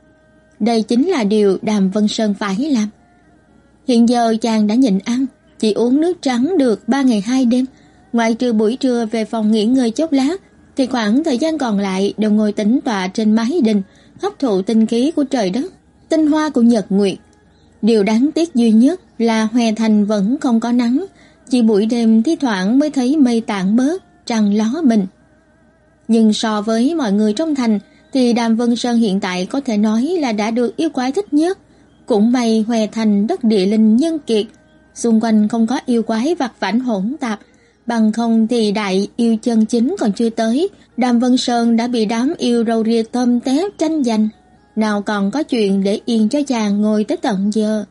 Đây chính là điều Đàm Vân Sơn phải làm. Hiện giờ chàng đã nhịn ăn, chỉ uống nước trắng được ba ngày hai đêm, ngoại trừ buổi trưa về phòng nghỉ ngơi chốc lát, thì khoảng thời gian còn lại đều ngồi tĩnh tọa trên mái đình, hấp thụ tinh khí của trời đất, tinh hoa của nhật nguyệt. Điều đáng tiếc duy nhất là Hoa Thành vẫn không có nắng, chỉ buổi đêm thi thoảng mới thấy mây tản bớt, trăng ló mình. Nhưng so với mọi người trong thành thì Đàm Vân Sơn hiện tại có thể nói là đã được yêu quái thích nhất. Cũng may Hoa Thành đất địa linh nhân kiệt, xung quanh không có yêu quái vặt vãnh hỗn tạp, bằng không thì đại yêu chân chính còn chưa tới, Đàm Vân Sơn đã bị đám yêu râu ria tôm tép tranh giành, nào còn có chuyện để yên cho chàng ngồi tới tận giờ.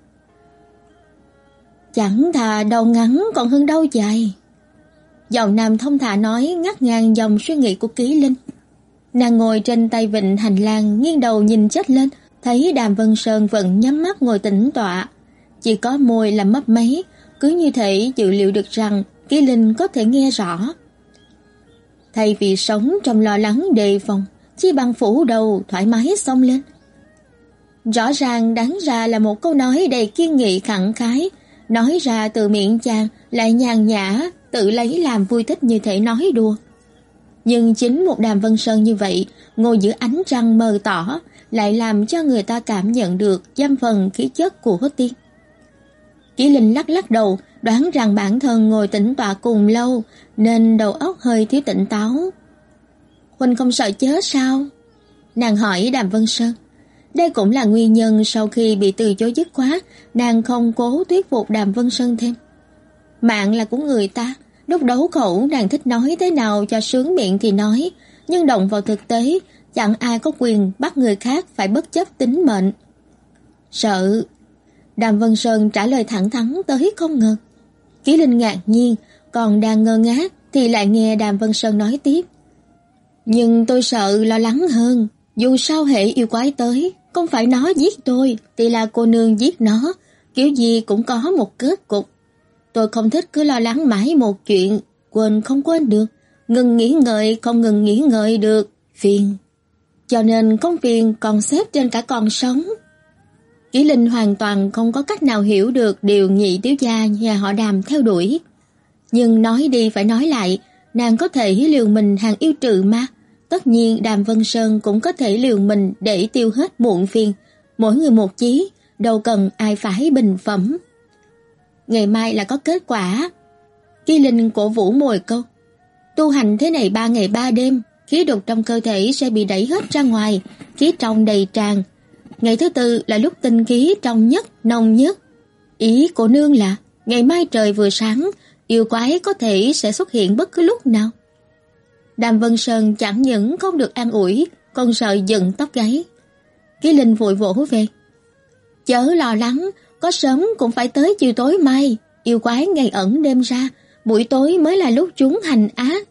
Chẳng thà đầu ngắn còn hơn đầu dài. Giọng nam thông thả nói ngắt ngang dòng suy nghĩ của Ký Linh. Nàng ngồi trên tay vịn hành lang, nghiêng đầu nhìn chết lên, thấy Đàm Vân Sơn vẫn nhắm mắt ngồi tĩnh tọa, chỉ có môi là mấp máy, cứ như thể dự liệu được rằng Ký Linh có thể nghe rõ. Thay vì sống trong lo lắng đề phòng, chi bằng phủ đầu thoải mái xông lên. Rõ ràng đáng ra là một câu nói đầy kiên nghị khẳng khái, nói ra từ miệng chàng lại nhàn nhã, tự lấy làm vui thích như thể nói đùa. Nhưng chính một Đàm Vân Sơn như vậy, ngồi giữa ánh trăng mờ tỏ, lại làm cho người ta cảm nhận được dăm phần khí chất của tiên. Kỷ Linh lắc lắc đầu, đoán rằng bản thân ngồi tĩnh tọa cùng lâu, nên đầu óc hơi thiếu tỉnh táo. Huynh không sợ chết sao? Nàng hỏi Đàm Vân Sơn. Đây cũng là nguyên nhân sau khi bị từ chối dứt khoát, nàng không cố thuyết phục Đàm Vân Sơn thêm. Mạng là của người ta, lúc đấu khẩu nàng thích nói thế nào cho sướng miệng thì nói, nhưng động vào thực tế, chẳng ai có quyền bắt người khác phải bất chấp tính mệnh. Sợ. Đàm Vân Sơn trả lời thẳng thắn tới không ngờ. Ký Linh ngạc nhiên, còn đang ngơ ngác thì lại nghe Đàm Vân Sơn nói tiếp. Nhưng tôi sợ lo lắng hơn, dù sao hệ yêu quái tới, không phải nó giết tôi, thì là cô nương giết nó, kiểu gì cũng có một kết cục. Tôi không thích cứ lo lắng mãi một chuyện, quên không quên được, ngừng nghĩ ngợi không ngừng nghĩ ngợi được, phiền. Cho nên không phiền còn xếp trên cả còn sống. Kỷ Linh hoàn toàn không có cách nào hiểu được điều nhị thiếu gia nhà họ Đàm theo đuổi. Nhưng nói đi phải nói lại, nàng có thể liều mình hàng yêu trừ ma. Tất nhiên Đàm Vân Sơn cũng có thể liều mình để tiêu hết muộn phiền. Mỗi người một chí, đâu cần ai phải bình phẩm. Ngày mai là có kết quả. Kỷ Linh cổ vũ mồi câu. Tu hành thế này ba ngày ba đêm, khí độc trong cơ thể sẽ bị đẩy hết ra ngoài, khí trong đầy tràn. Ngày thứ tư là lúc tinh khí trong nhất, nồng nhất. Ý của nương là ngày mai trời vừa sáng, yêu quái có thể sẽ xuất hiện bất cứ lúc nào. Đàm Vân Sơn chẳng những không được an ủi, còn sợ dựng tóc gáy. Kỷ Linh vội vỗ về. Chớ lo lắng, có sớm cũng phải tới chiều tối mai, yêu quái ngày ẩn đêm ra, buổi tối mới là lúc chúng hành ác.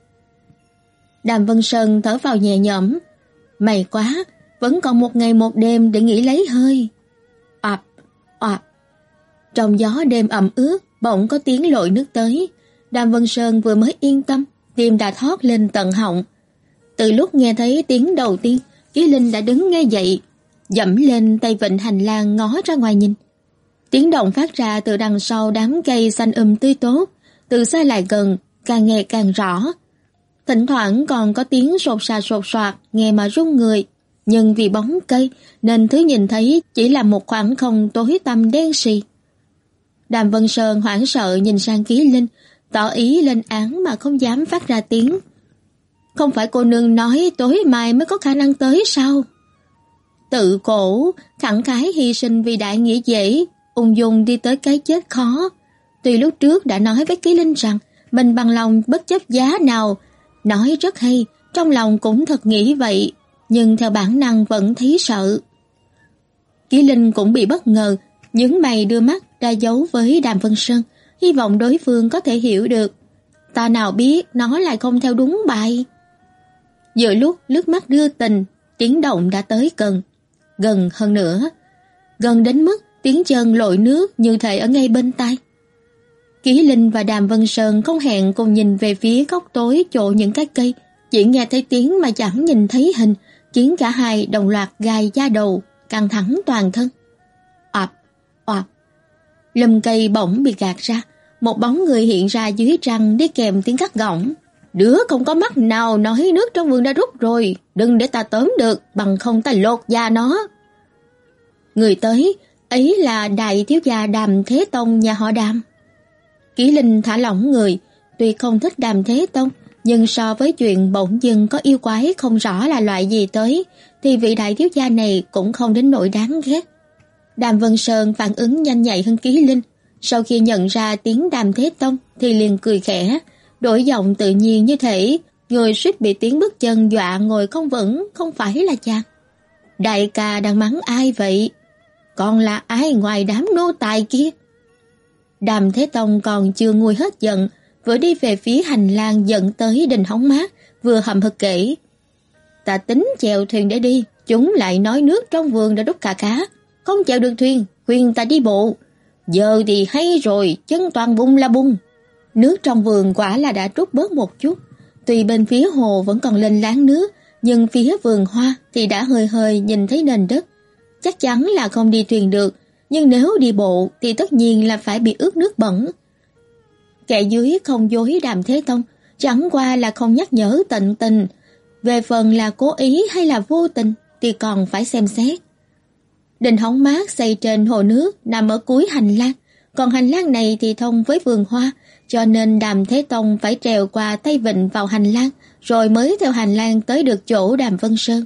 Đàm Vân Sơn thở vào nhẹ nhõm. May quá, vẫn còn một ngày một đêm để nghỉ lấy hơi. Oạp, oạp. Trong gió đêm ẩm ướt, bỗng có tiếng lội nước tới. Đàm Vân Sơn vừa mới yên tâm, tim đã thoát lên tận họng. Từ lúc nghe thấy tiếng đầu tiên, Kỷ Linh đã đứng ngay dậy, dẫm lên tay vịn hành lang ngó ra ngoài nhìn. Tiếng động phát ra từ đằng sau đám cây xanh um tươi tốt, từ xa lại gần, càng nghe càng rõ. Thỉnh thoảng còn có tiếng sột soạt sột soạt, nghe mà run người. Nhưng vì bóng cây nên thứ nhìn thấy chỉ là một khoảng không tối tăm đen sì. Đàm Vân Sơn hoảng sợ nhìn sang Kỷ Linh, tỏ ý lên án mà không dám phát ra tiếng. Không phải cô nương nói tối mai mới có khả năng tới sao? Tự cổ, khẳng khái hy sinh vì đại nghĩa dễ, ung dung đi tới cái chết khó. Tuy lúc trước đã nói với Kỷ Linh rằng mình bằng lòng bất chấp giá nào, nói rất hay, trong lòng cũng thật nghĩ vậy, nhưng theo bản năng vẫn thấy sợ. Kỷ Linh cũng bị bất ngờ, nhướng mày đưa mắt ra dấu với Đàm Vân Sơn, hy vọng đối phương có thể hiểu được. Ta nào biết nó lại không theo đúng bài. Giữa lúc lướt mắt đưa tình, tiếng động đã tới gần, gần hơn nữa, gần đến mức tiếng chân lội nước như thể ở ngay bên tai. Kỷ Linh và Đàm Vân Sơn không hẹn cùng nhìn về phía góc tối chỗ những cái cây, chỉ nghe thấy tiếng mà chẳng nhìn thấy hình, khiến cả hai đồng loạt gai da đầu, căng thẳng toàn thân. Oạp, oạp. Lùm cây bỗng bị gạt ra, một bóng người hiện ra dưới răng đi kèm tiếng gắt gỏng. Đứa không có mắt nào nói nước trong vườn đã rút rồi, đừng để ta tóm được, bằng không ta lột da nó. Người tới, ấy là đại thiếu gia Đàm Thế Tông nhà họ Đàm. Kỷ Linh thả lỏng người, tuy không thích Đàm Thế Tông, nhưng so với chuyện bỗng dưng có yêu quái không rõ là loại gì tới, thì vị đại thiếu gia này cũng không đến nỗi đáng ghét. Đàm Vân Sơn phản ứng nhanh nhạy hơn Kỷ Linh, sau khi nhận ra tiếng Đàm Thế Tông thì liền cười khẽ, đổi giọng tự nhiên như thể người suýt bị tiếng bước chân dọa ngồi không vững không phải là chàng. Đại ca đang mắng ai vậy? Còn là ai ngoài đám nô tài kia? Đàm Thế Tông còn chưa nguôi hết giận, vừa đi về phía hành lang dẫn tới đình hóng mát, vừa hậm hực kể. Ta tính chèo thuyền để đi, chúng lại nói nước trong vườn đã đúc cả cá, không chèo được thuyền, khuyên ta đi bộ. Giờ thì hay rồi, chân toàn bung là bung. Nước trong vườn quả là đã rút bớt một chút, tuy bên phía hồ vẫn còn lên láng nước, nhưng phía vườn hoa thì đã hơi hơi nhìn thấy nền đất. Chắc chắn là không đi thuyền được, nhưng nếu đi bộ thì tất nhiên là phải bị ướt nước bẩn. Kẻ dưới không dối Đàm Thế Tông, chẳng qua là không nhắc nhở tận tình. Về phần là cố ý hay là vô tình thì còn phải xem xét. Đình hóng mát xây trên hồ nước nằm ở cuối hành lang, còn hành lang này thì thông với vườn hoa, cho nên Đàm Thế Tông phải trèo qua tay vịn vào hành lang, rồi mới theo hành lang tới được chỗ Đàm Vân Sơn.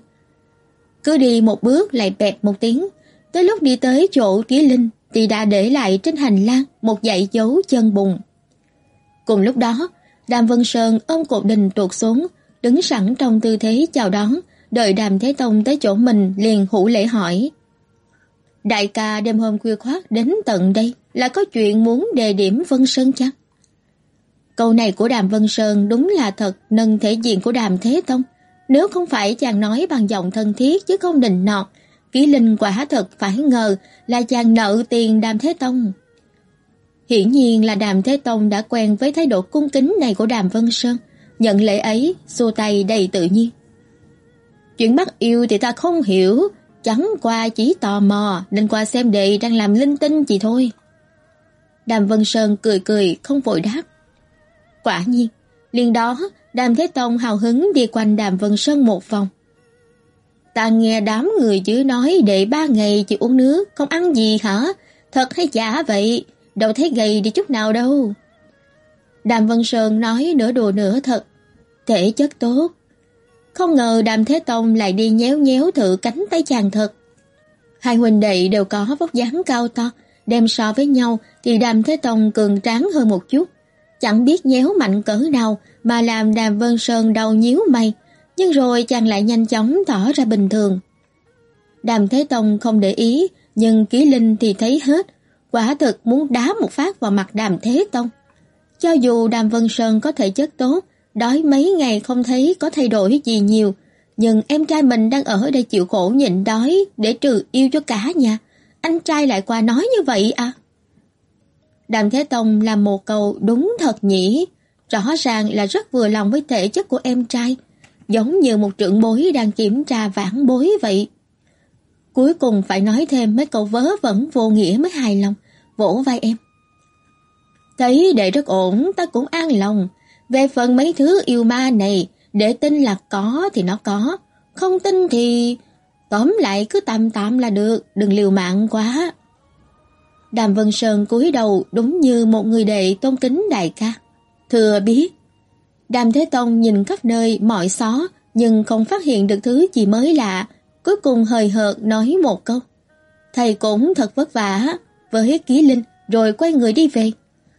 Cứ đi một bước lại bẹt một tiếng, tới lúc đi tới chỗ Kỷ Linh thì đã để lại trên hành lang một dãy dấu chân bùn. Cùng lúc đó, Đàm Vân Sơn ôm cột đình tuột xuống, đứng sẵn trong tư thế chào đón, đợi Đàm Thế Tông tới chỗ mình liền hữu lễ hỏi: Đại ca đêm hôm khuya khoắt đến tận đây là có chuyện muốn đề điểm Vân Sơn chăng? Câu này của Đàm Vân Sơn đúng là thật nâng thể diện của Đàm Thế Tông. Nếu không phải chàng nói bằng giọng thân thiết chứ không nịnh nọt, Kỷ Linh quả thật phải ngờ là chàng nợ tiền Đàm Thế Tông. Hiển nhiên là Đàm Thế Tông đã quen với thái độ cung kính này của Đàm Vân Sơn, nhận lễ ấy xua tay đầy tự nhiên. Chuyện bắt yêu thì ta không hiểu, chẳng qua chỉ tò mò nên qua xem đệ đang làm linh tinh gì thôi. Đàm Vân Sơn cười cười không vội đáp. Quả nhiên, liền đó Đàm Thế Tông hào hứng đi quanh Đàm Vân Sơn một vòng. Ta nghe đám người chứ nói đệ ba ngày chỉ uống nước, không ăn gì hả? Thật hay giả vậy? Đâu thấy gầy đi chút nào đâu. Đàm Vân Sơn nói nửa đùa nửa thật. Thể chất tốt. Không ngờ Đàm Thế Tông lại đi nhéo nhéo thử cánh tay chàng thật. Hai huynh đệ đều có vóc dáng cao to, đem so với nhau thì Đàm Thế Tông cường tráng hơn một chút. Chẳng biết nhéo mạnh cỡ nào mà làm Đàm Vân Sơn đau nhíu mày, nhưng rồi chàng lại nhanh chóng tỏ ra bình thường. Đàm Thế Tông không để ý, nhưng Kỷ Linh thì thấy hết, quả thực muốn đá một phát vào mặt Đàm Thế Tông. Cho dù Đàm Vân Sơn có thể chất tốt, đói mấy ngày không thấy có thay đổi gì nhiều, nhưng em trai mình đang ở đây chịu khổ nhịn đói để trừ yêu cho cả nhà, anh trai lại qua nói như vậy à? Đàm Thế Tông làm một câu đúng thật nhỉ, rõ ràng là rất vừa lòng với thể chất của em trai, giống như một trưởng bối đang kiểm tra vãn bối vậy. Cuối cùng phải nói thêm mấy câu vớ vẩn vô nghĩa mới hài lòng, vỗ vai em. Thấy đệ rất ổn, ta cũng an lòng. Về phần mấy thứ yêu ma này, để tin là có thì nó có, không tin thì tóm lại cứ tạm tạm là được, đừng liều mạng quá. Đàm Vân Sơn cúi đầu đúng như một người đệ tôn kính đại ca. Thừa biết. Đàm Thế Tông nhìn khắp nơi mọi xó nhưng không phát hiện được thứ gì mới lạ, cuối cùng hời hợt nói một câu. Thầy cũng thật vất vả với Kỷ Linh, rồi quay người đi về.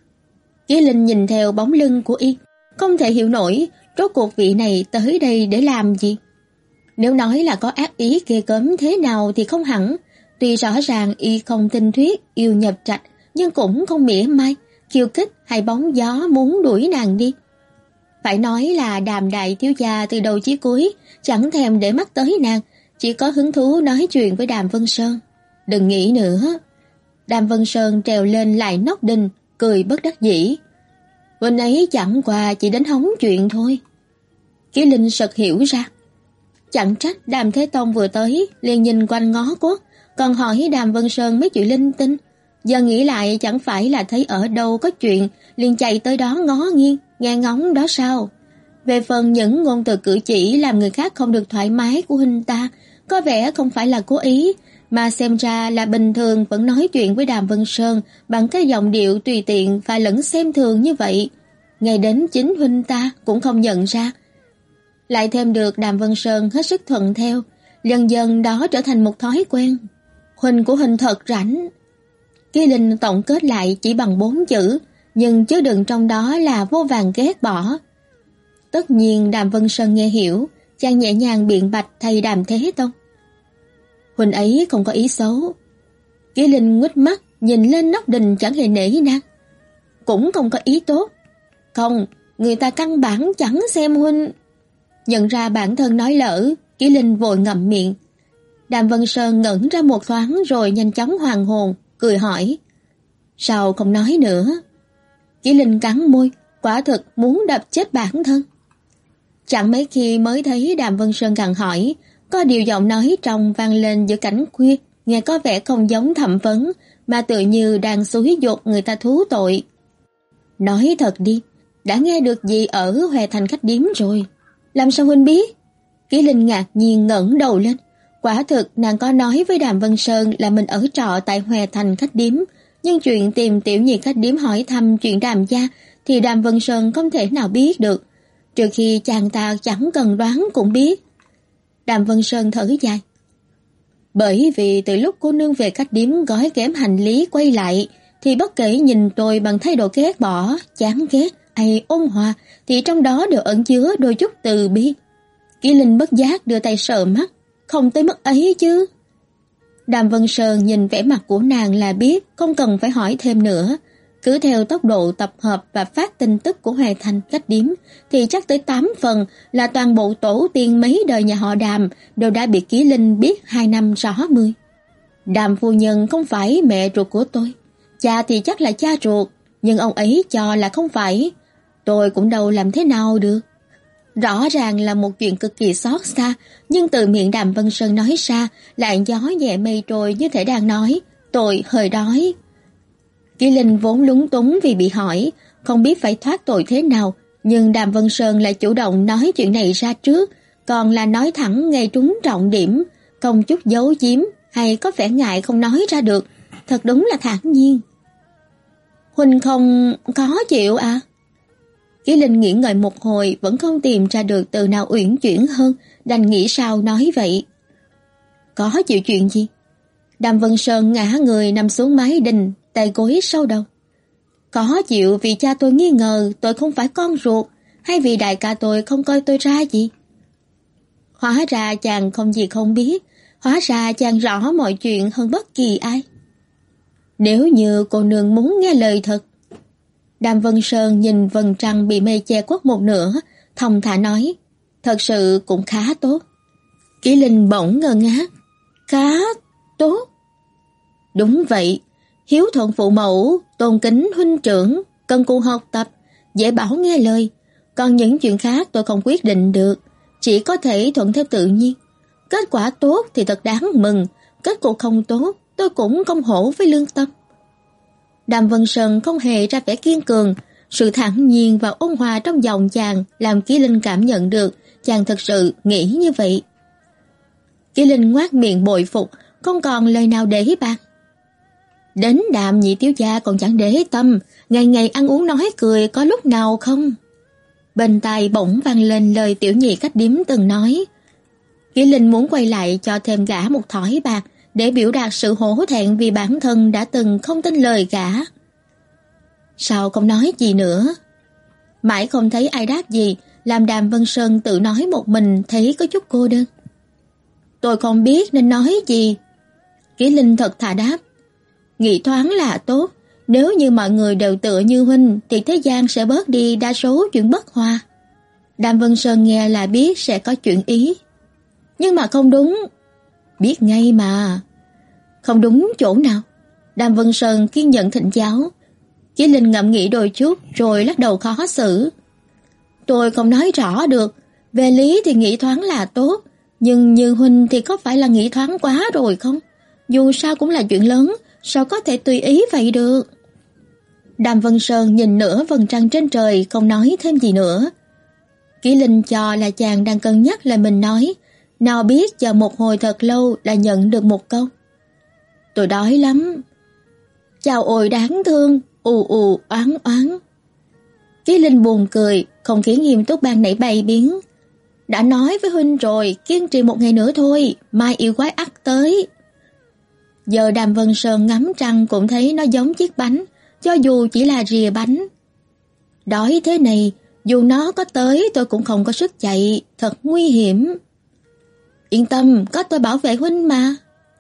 Kỷ Linh nhìn theo bóng lưng của y, không thể hiểu nổi rốt cuộc vị này tới đây để làm gì. Nếu nói là có ác ý ghê gớm thế nào thì không hẳn. Tuy rõ ràng y không tinh thuyết yêu nhập trạch, nhưng cũng không mỉa mai, khiêu khích hay bóng gió muốn đuổi nàng đi. Phải nói là Đàm đại thiếu gia từ đầu chí cuối chẳng thèm để mắt tới nàng, chỉ có hứng thú nói chuyện với Đàm Vân Sơn. Đừng nghĩ nữa. Đàm Vân Sơn trèo lên lại nóc đình, cười bất đắc dĩ. Huynh ấy chẳng qua chỉ đến hóng chuyện thôi. Kỷ Linh sực hiểu ra. Chẳng trách Đàm Thế Tông vừa tới liền nhìn quanh ngó quất, còn hỏi Đàm Vân Sơn mấy chuyện linh tinh. Giờ nghĩ lại chẳng phải là thấy ở đâu có chuyện liền chạy tới đó ngó nghiêng, nghe ngóng đó sao? Về phần những ngôn từ cử chỉ làm người khác không được thoải mái của huynh ta, có vẻ không phải là cố ý, mà xem ra là bình thường vẫn nói chuyện với Đàm Vân Sơn bằng cái giọng điệu tùy tiện và lẫn xem thường như vậy. Ngay đến chính huynh ta cũng không nhận ra. Lại thêm được Đàm Vân Sơn hết sức thuận theo, dần dần đó trở thành một thói quen. Huynh của huynh thật rảnh. Kỷ Linh tổng kết lại chỉ bằng bốn chữ, nhưng chứa đựng trong đó là vô vàn ghét bỏ. Tất nhiên Đàm Vân Sơn nghe hiểu, chàng nhẹ nhàng biện bạch thay Đàm Thế Tông. Huynh ấy không có ý xấu. Kỷ Linh nguýt mắt nhìn lên nóc đình chẳng hề nể nang. Cũng không có ý tốt. Không, người ta căn bản chẳng xem huynh. Nhận ra bản thân nói lỡ, Kỷ Linh vội ngậm miệng. Đàm Vân Sơn ngẩn ra một thoáng rồi nhanh chóng hoàn hồn, cười hỏi. Sao không nói nữa? Kỷ Linh cắn môi, quả thực muốn đập chết bản thân. Chẳng mấy khi mới thấy Đàm Vân Sơn gằn hỏi, có điều giọng nói trong vang lên giữa cảnh khuya, nghe có vẻ không giống thẩm vấn, mà tự như đang xúi giục người ta thú tội. Nói thật đi, đã nghe được gì ở Huệ Thành khách điếm rồi? Làm sao huynh biết? Kỷ Linh ngạc nhiên ngẩng đầu lên. Quả thực nàng có nói với Đàm Vân Sơn là mình ở trọ tại Huệ Thành khách điếm, nhưng chuyện tìm tiểu nhị khách điếm hỏi thăm chuyện Đàm gia thì Đàm Vân Sơn không thể nào biết được, trừ khi chàng ta chẳng cần đoán cũng biết. Đàm Vân Sơn thở dài. Bởi vì từ lúc cô nương về khách điếm gói kém hành lý quay lại, thì bất kể nhìn tôi bằng thái độ ghét bỏ, chán ghét, hay ôn hòa thì trong đó đều ẩn chứa đôi chút từ bi. Kỷ Linh bất giác đưa tay sờ mắt, không tới mức ấy chứ. Đàm Vân Sơn nhìn vẻ mặt của nàng là biết không cần phải hỏi thêm nữa. Cứ theo tốc độ tập hợp và phát tin tức của Hoài Thành cách điếm thì chắc tới tám phần là toàn bộ tổ tiên mấy đời nhà họ Đàm đều đã bị Kỷ Linh biết hai năm rõ mươi. Đàm phu nhân không phải mẹ ruột của tôi, cha thì chắc là cha ruột, nhưng ông ấy cho là không phải. Tôi cũng đâu làm thế nào được. Rõ ràng là một chuyện cực kỳ xót xa, nhưng từ miệng Đàm Vân Sơn nói ra lại gió nhẹ mây trôi, như thể đang nói tôi hơi đói. Kỷ Linh vốn lúng túng vì bị hỏi, không biết phải thoát tội thế nào, nhưng Đàm Vân Sơn lại chủ động nói chuyện này ra trước, còn là nói thẳng ngay trúng trọng điểm, không chút giấu giếm hay có vẻ ngại không nói ra được, thật đúng là thản nhiên. Huynh không khó chịu à? Kỷ Linh nghĩ ngợi một hồi vẫn không tìm ra được từ nào uyển chuyển hơn, đành nghĩ sao nói vậy. Có chịu chuyện gì? Đàm Vân Sơn ngã người nằm xuống mái đình, tay gối sau đầu. Có chịu vì cha tôi nghi ngờ tôi không phải con ruột, hay vì đại ca tôi không coi tôi ra gì? Hóa ra chàng không gì không biết, hóa ra chàng rõ mọi chuyện hơn bất kỳ ai. Nếu như cô nương muốn nghe lời thật. Đàm Vân Sơn nhìn vầng trăng bị mây che khuất một nửa, thong thả nói, thật sự cũng khá tốt. Kỷ Linh bỗng ngơ ngác. Khá tốt? Đúng vậy, hiếu thuận phụ mẫu, tôn kính huynh trưởng, cần cù học tập, dễ bảo nghe lời. Còn những chuyện khác tôi không quyết định được, chỉ có thể thuận theo tự nhiên. Kết quả tốt thì thật đáng mừng, kết cục không tốt tôi cũng không hổ với lương tâm. Đàm Vân Sơn không hề ra vẻ kiên cường, sự thản nhiên và ôn hòa trong giọng chàng làm Kỷ Linh cảm nhận được chàng thật sự nghĩ như vậy. Kỷ Linh ngoác miệng bội phục, không còn lời nào để bàn. Đến Đàm nhị thiếu gia còn chẳng để tâm, ngày ngày ăn uống nói cười có lúc nào không? Bên tai bỗng vang lên lời tiểu nhị cách điếm từng nói. Kỷ Linh muốn quay lại cho thêm gã một thỏi bạc để biểu đạt sự hổ thẹn vì bản thân đã từng không tin lời gã. Sao không nói gì nữa? Mãi không thấy ai đáp gì, làm Đàm Vân Sơn tự nói một mình thấy có chút cô đơn. Tôi không biết nên nói gì. Kỷ Linh thật thà đáp. Nghĩ thoáng là tốt, nếu như mọi người đều tựa như huynh thì thế gian sẽ bớt đi đa số chuyện bất hòa. Đàm Vân Sơn nghe là biết sẽ có chuyện ý. Nhưng mà không đúng. Biết ngay mà. Không đúng chỗ nào? Đàm Vân Sơn kiên nhẫn thỉnh giáo. Kỷ Linh ngẫm nghĩ đôi chút rồi lắc đầu khó xử. Tôi không nói rõ được, về lý thì nghĩ thoáng là tốt, nhưng như huynh thì có phải là nghĩ thoáng quá rồi không? Dù sao cũng là chuyện lớn, sao có thể tùy ý vậy được? Đàm Vân Sơn nhìn nửa vầng trăng trên trời, không nói thêm gì nữa. Kỷ Linh cho là chàng đang cân nhắc lời mình nói, nào biết chờ một hồi thật lâu là nhận được một câu. Tôi đói lắm. Chào ôi đáng thương, ù ù oán oán. Kỷ Linh buồn cười, không khí nghiêm túc ban nãy bay biến. Đã nói với huynh rồi, kiên trì một ngày nữa thôi, mai yêu quái ắt tới. Giờ Đàm Vân Sơn ngắm trăng cũng thấy nó giống chiếc bánh, cho dù chỉ là rìa bánh. Đói thế này, dù nó có tới tôi cũng không có sức chạy, thật nguy hiểm. Yên tâm, có tôi bảo vệ huynh mà.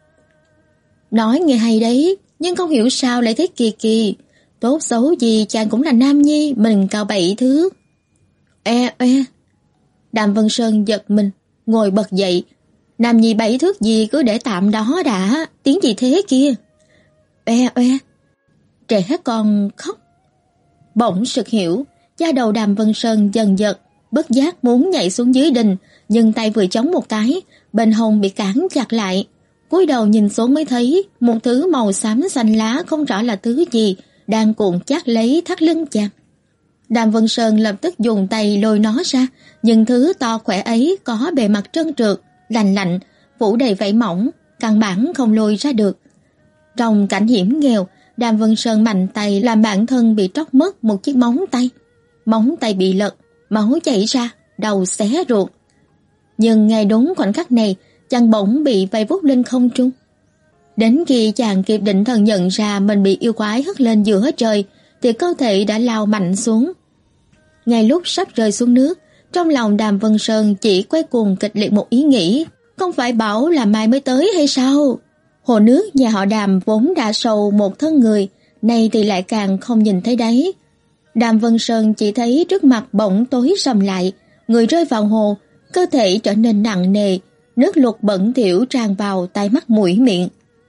Nói nghe hay đấy, nhưng không hiểu sao lại thấy kỳ kỳ. Tốt xấu gì chàng cũng là nam nhi, mình cao bảy thước. E e. Đàm Vân Sơn giật mình, ngồi bật dậy. Nam nhi bảy thước gì cứ để tạm đó đã, tiếng gì thế kia? E e. Trẻ con khóc. Bỗng sực hiểu, da đầu Đàm Vân Sơn dần giật, bất giác muốn nhảy xuống dưới đình, nhưng tay vừa chống một cái, bên hông bị cản chặt lại. Cúi đầu nhìn xuống mới thấy một thứ màu xám xanh lá không rõ là thứ gì đang cuộn chặt lấy thắt lưng chàng. Đàm Vân Sơn lập tức dùng tay lôi nó ra, nhưng thứ to khỏe ấy có bề mặt trơn trượt, lành lạnh, phủ đầy vảy mỏng, căn bản không lôi ra được. Trong cảnh hiểm nghèo, Đàm Vân Sơn mạnh tay làm bản thân bị tróc mất một chiếc móng tay. Móng tay bị lật, máu chảy ra, đầu xé ruột. Nhưng ngay đúng khoảnh khắc này, chàng bỗng bị bay vút lên không trung. Đến khi chàng kịp định thần nhận ra mình bị yêu quái hất lên giữa trời, thì cơ thể đã lao mạnh xuống. Ngay lúc sắp rơi xuống nước, trong lòng Đàm Vân Sơn chỉ quay cuồng kịch liệt một ý nghĩ, không phải bảo là mai mới tới hay sao? Hồ nước nhà họ Đàm vốn đã sâu một thân người, nay thì lại càng không nhìn thấy đáy. Đàm Vân Sơn chỉ thấy trước mặt bỗng tối sầm lại, người rơi vào hồ, cơ thể trở nên nặng nề, nước lụt bẩn thỉu tràn vào tai mắt mũi miệng.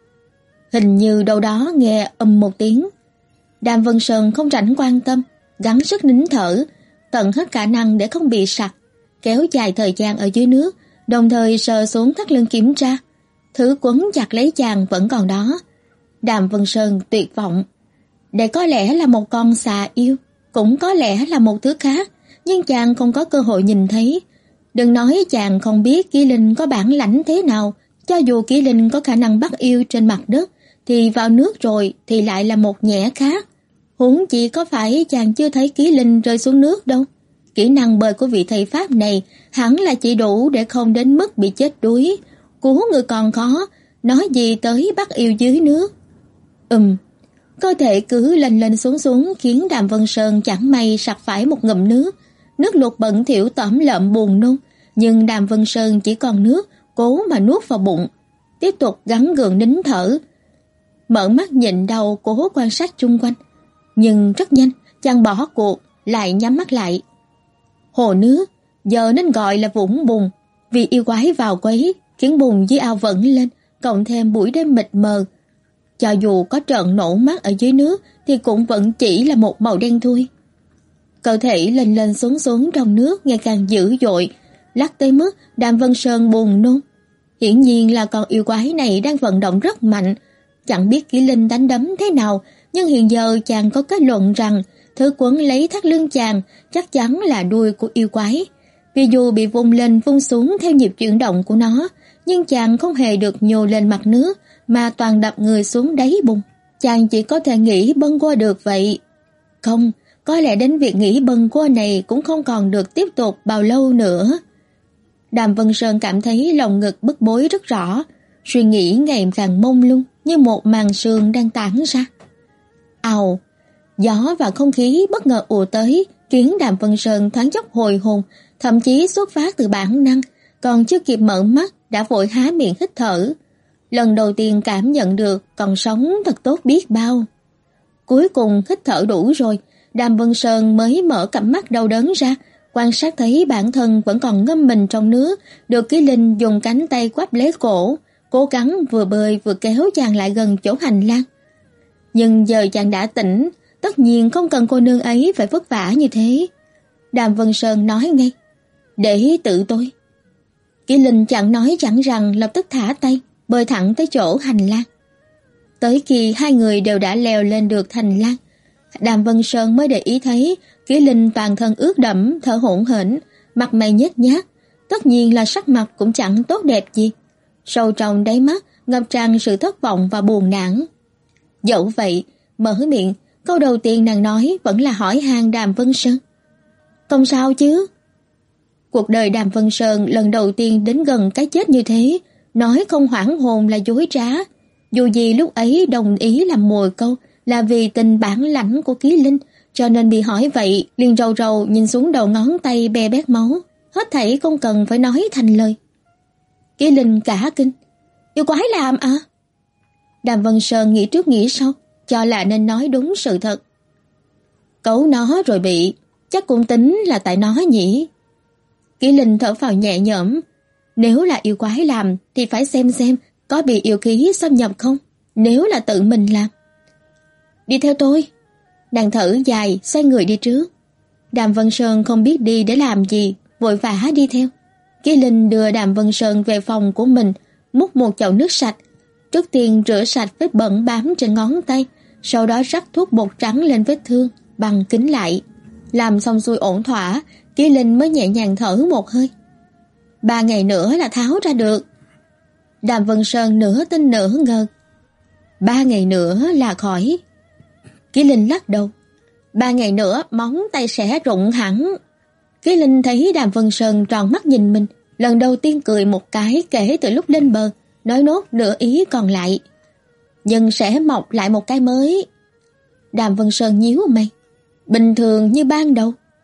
Hình như đâu đó nghe ầm một tiếng. Đàm Vân Sơn không rảnh quan tâm, gắng sức nín thở, tận hết khả năng để không bị sặc, kéo dài thời gian ở dưới nước, đồng thời sờ xuống thắt lưng kiểm tra. Thứ quấn chặt lấy chàng vẫn còn đó. Đàm Vân Sơn tuyệt vọng. Đây có lẽ là một con xà yêu, cũng có lẽ là một thứ khác, nhưng chàng không có cơ hội nhìn thấy. Đừng nói chàng không biết Ký Linh có bản lãnh thế nào, cho dù Ký Linh có khả năng bắt yêu trên mặt đất, thì vào nước rồi thì lại là một nhẽ khác. Huống chi có phải chàng chưa thấy Ký Linh rơi xuống nước đâu. Kỹ năng bơi của vị thầy Pháp này hẳn là chỉ đủ để không đến mức bị chết đuối. Cứu người còn khó, nói gì tới bắt yêu dưới nước. Ừm, cơ thể cứ lên lên xuống xuống khiến Đàm Vân Sơn chẳng may sặc phải một ngụm nước. Nước lụt bẩn thỉu tởm lợm buồn nôn, nhưng Đàm Vân Sơn chỉ còn nước, cố mà nuốt vào bụng, tiếp tục gắng gượng nín thở. Mở mắt nhìn đầu, cố quan sát chung quanh, nhưng rất nhanh chàng bỏ cuộc, lại nhắm mắt lại. Hồ nước giờ nên gọi là vũng bùn, vì yêu quái vào quấy khiến bùn dưới ao vẫn lên, cộng thêm buổi đêm mịt mờ. Cho dù có trận nổ mắt ở dưới nước thì cũng vẫn chỉ là một màu đen thui. Cơ thể lên lên xuống xuống trong nước ngày càng dữ dội, lắc tới mức Đàm Vân Sơn buồn nôn. Hiển nhiên là con yêu quái này đang vận động rất mạnh. Chẳng biết Kỷ Linh đánh đấm thế nào, nhưng hiện giờ chàng có kết luận rằng thứ quấn lấy thắt lưng chàng chắc chắn là đuôi của yêu quái. Vì dù bị vung lên vung xuống theo nhịp chuyển động của nó, nhưng chàng không hề được nhô lên mặt nước, mà toàn đập người xuống đáy bùn. Chàng chỉ có thể nghĩ bâng qua được vậy. Không, có lẽ đến việc nghĩ bâng qua này cũng không còn được tiếp tục bao lâu nữa. Đàm Vân Sơn cảm thấy lòng ngực bức bối rất rõ, suy nghĩ ngày càng mông lung như một màn sương đang tản ra. Ào, gió và không khí bất ngờ ùa tới, khiến Đàm Vân Sơn thoáng chốc hồi hồn, thậm chí xuất phát từ bản năng, còn chưa kịp mở mắt đã vội há miệng hít thở. Lần đầu tiên cảm nhận được còn sống thật tốt biết bao. Cuối cùng hít thở đủ rồi, Đàm Vân Sơn mới mở cặp mắt đau đớn ra, quan sát thấy bản thân vẫn còn ngâm mình trong nước, được Ký Linh dùng cánh tay quắp lấy cổ, cố gắng vừa bơi vừa kéo chàng lại gần chỗ hành lang. Nhưng giờ chàng đã tỉnh, tất nhiên không cần cô nương ấy phải vất vả như thế. Đàm Vân Sơn nói ngay, để tự tôi. Kỷ Linh chẳng nói chẳng rằng lập tức thả tay, bơi thẳng tới chỗ hành lang. Tới khi hai người đều đã leo lên được hành lang, Đàm Vân Sơn mới để ý thấy Kỷ Linh toàn thân ướt đẫm, thở hổn hển, mặt mày nhếch nhác, tất nhiên là sắc mặt cũng chẳng tốt đẹp gì. Sâu trong đáy mắt ngập tràn sự thất vọng và buồn nản. Dẫu vậy, mở miệng, câu đầu tiên nàng nói vẫn là hỏi han Đàm Vân Sơn. Không sao chứ? Cuộc đời Đàm Vân Sơn lần đầu tiên đến gần cái chết như thế, nói không hoảng hồn là dối trá. Dù gì lúc ấy đồng ý làm mồi câu là vì tình bản lãnh của Ký Linh, cho nên bị hỏi vậy liền rầu rầu nhìn xuống đầu ngón tay be bét máu, hết thảy không cần phải nói thành lời. Ký Linh cả kinh, yêu quái làm à? Đàm Vân Sơn nghĩ trước nghĩ sau, cho là nên nói đúng sự thật. Cấu nó rồi bị, chắc cũng tính là tại nó nhỉ. Kỷ Linh thở phào nhẹ nhõm, nếu là yêu quái làm thì phải xem xem có bị yêu khí xâm nhập không, nếu là tự mình làm. Đi theo tôi. Nàng thở dài, xoay người đi trước. Đàm Vân Sơn không biết đi để làm gì, vội vã đi theo. Kỷ Linh đưa Đàm Vân Sơn về phòng của mình, múc một chậu nước sạch. Trước tiên rửa sạch vết bẩn bám trên ngón tay, sau đó rắc thuốc bột trắng lên vết thương, băng kín lại. Làm xong xuôi ổn thỏa, Kỷ Linh mới nhẹ nhàng thở một hơi. Ba ngày nữa là tháo ra được. Đàm Vân Sơn nửa tin nửa ngờ. Ba ngày nữa là khỏi. Kỷ Linh lắc đầu. Ba ngày nữa móng tay sẽ rụng hẳn. Kỷ Linh thấy Đàm Vân Sơn tròn mắt nhìn mình, lần đầu tiên cười một cái kể từ lúc lên bờ, nói nốt nửa ý còn lại. Nhưng sẽ mọc lại một cái mới. Đàm Vân Sơn nhíu mày. Bình thường như ban đầu.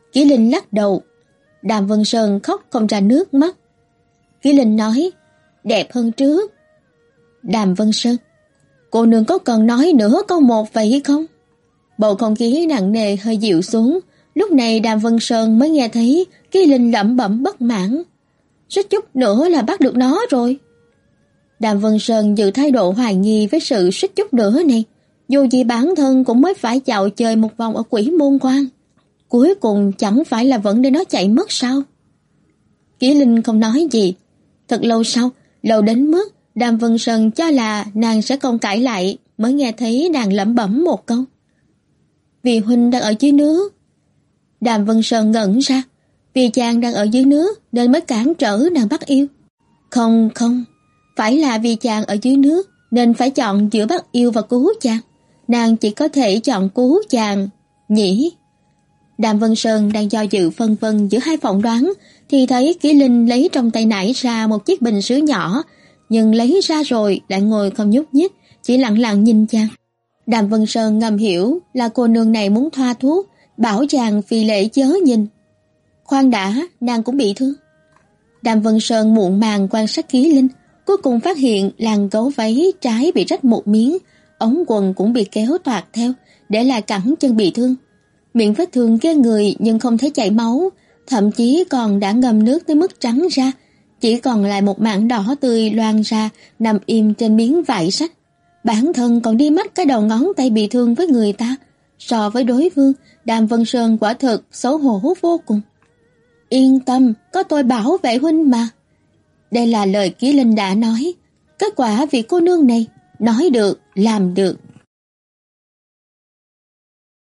Ký Linh lắc đầu. Đàm Vân Sơn khóc không ra nước mắt. Ký Linh nói, đẹp hơn trước. Đàm Vân Sơn, cô nương có cần nói nữa câu một vậy không? Bầu không khí nặng nề hơi dịu xuống. Lúc này Đàm Vân Sơn mới nghe thấy Ký Linh lẩm bẩm bất mãn. Suýt chút nữa là bắt được nó rồi. Đàm Vân Sơn giữ thái độ hoài nghi với sự suýt chút nữa này. Dù gì bản thân cũng mới phải dạo chơi một vòng ở Quỷ Môn Quan. Cuối cùng chẳng phải là vẫn để nó chạy mất sao? Ký Linh không nói gì. Thật lâu sau, lâu đến mức Đàm Vân Sơn cho là nàng sẽ không cãi lại, mới nghe thấy nàng lẩm bẩm một câu. Vì huynh đang ở dưới nước. Đàm Vân Sơn ngẩn ra. Vì chàng đang ở dưới nước nên mới cản trở nàng bắt yêu. Không không, phải là vì chàng ở dưới nước nên phải chọn giữa bắt yêu và cứu chàng. Nàng chỉ có thể chọn cứu chàng, nhỉ? Đàm Vân Sơn đang do dự phân vân giữa hai phỏng đoán thì thấy Ký Linh lấy trong tay nải ra một chiếc bình sứ nhỏ, nhưng lấy ra rồi lại ngồi không nhúc nhích, chỉ lặng lặng nhìn chàng. Đàm Vân Sơn ngầm hiểu là cô nương này muốn thoa thuốc, bảo chàng phi lễ chớ nhìn. Khoan đã, nàng cũng bị thương. Đàm Vân Sơn muộn màng quan sát Ký Linh, cuối cùng phát hiện làn gấu váy trái bị rách một miếng, ống quần cũng bị kéo toạc theo, để lại cẳng chân bị thương. Miệng vết thương ghê người nhưng không thấy chảy máu, thậm chí còn đã ngâm nước tới mức trắng ra, chỉ còn lại một mảng đỏ tươi loang ra nằm im trên miếng vải rách. Bản thân còn đi mắt cái đầu ngón tay bị thương với người ta, so với đối phương, Đàm Vân Sơn quả thực xấu hổ vô cùng. Yên tâm, có tôi bảo vệ huynh mà. Đây là lời Ký Linh đã nói. Kết quả vì cô nương này nói được, làm được.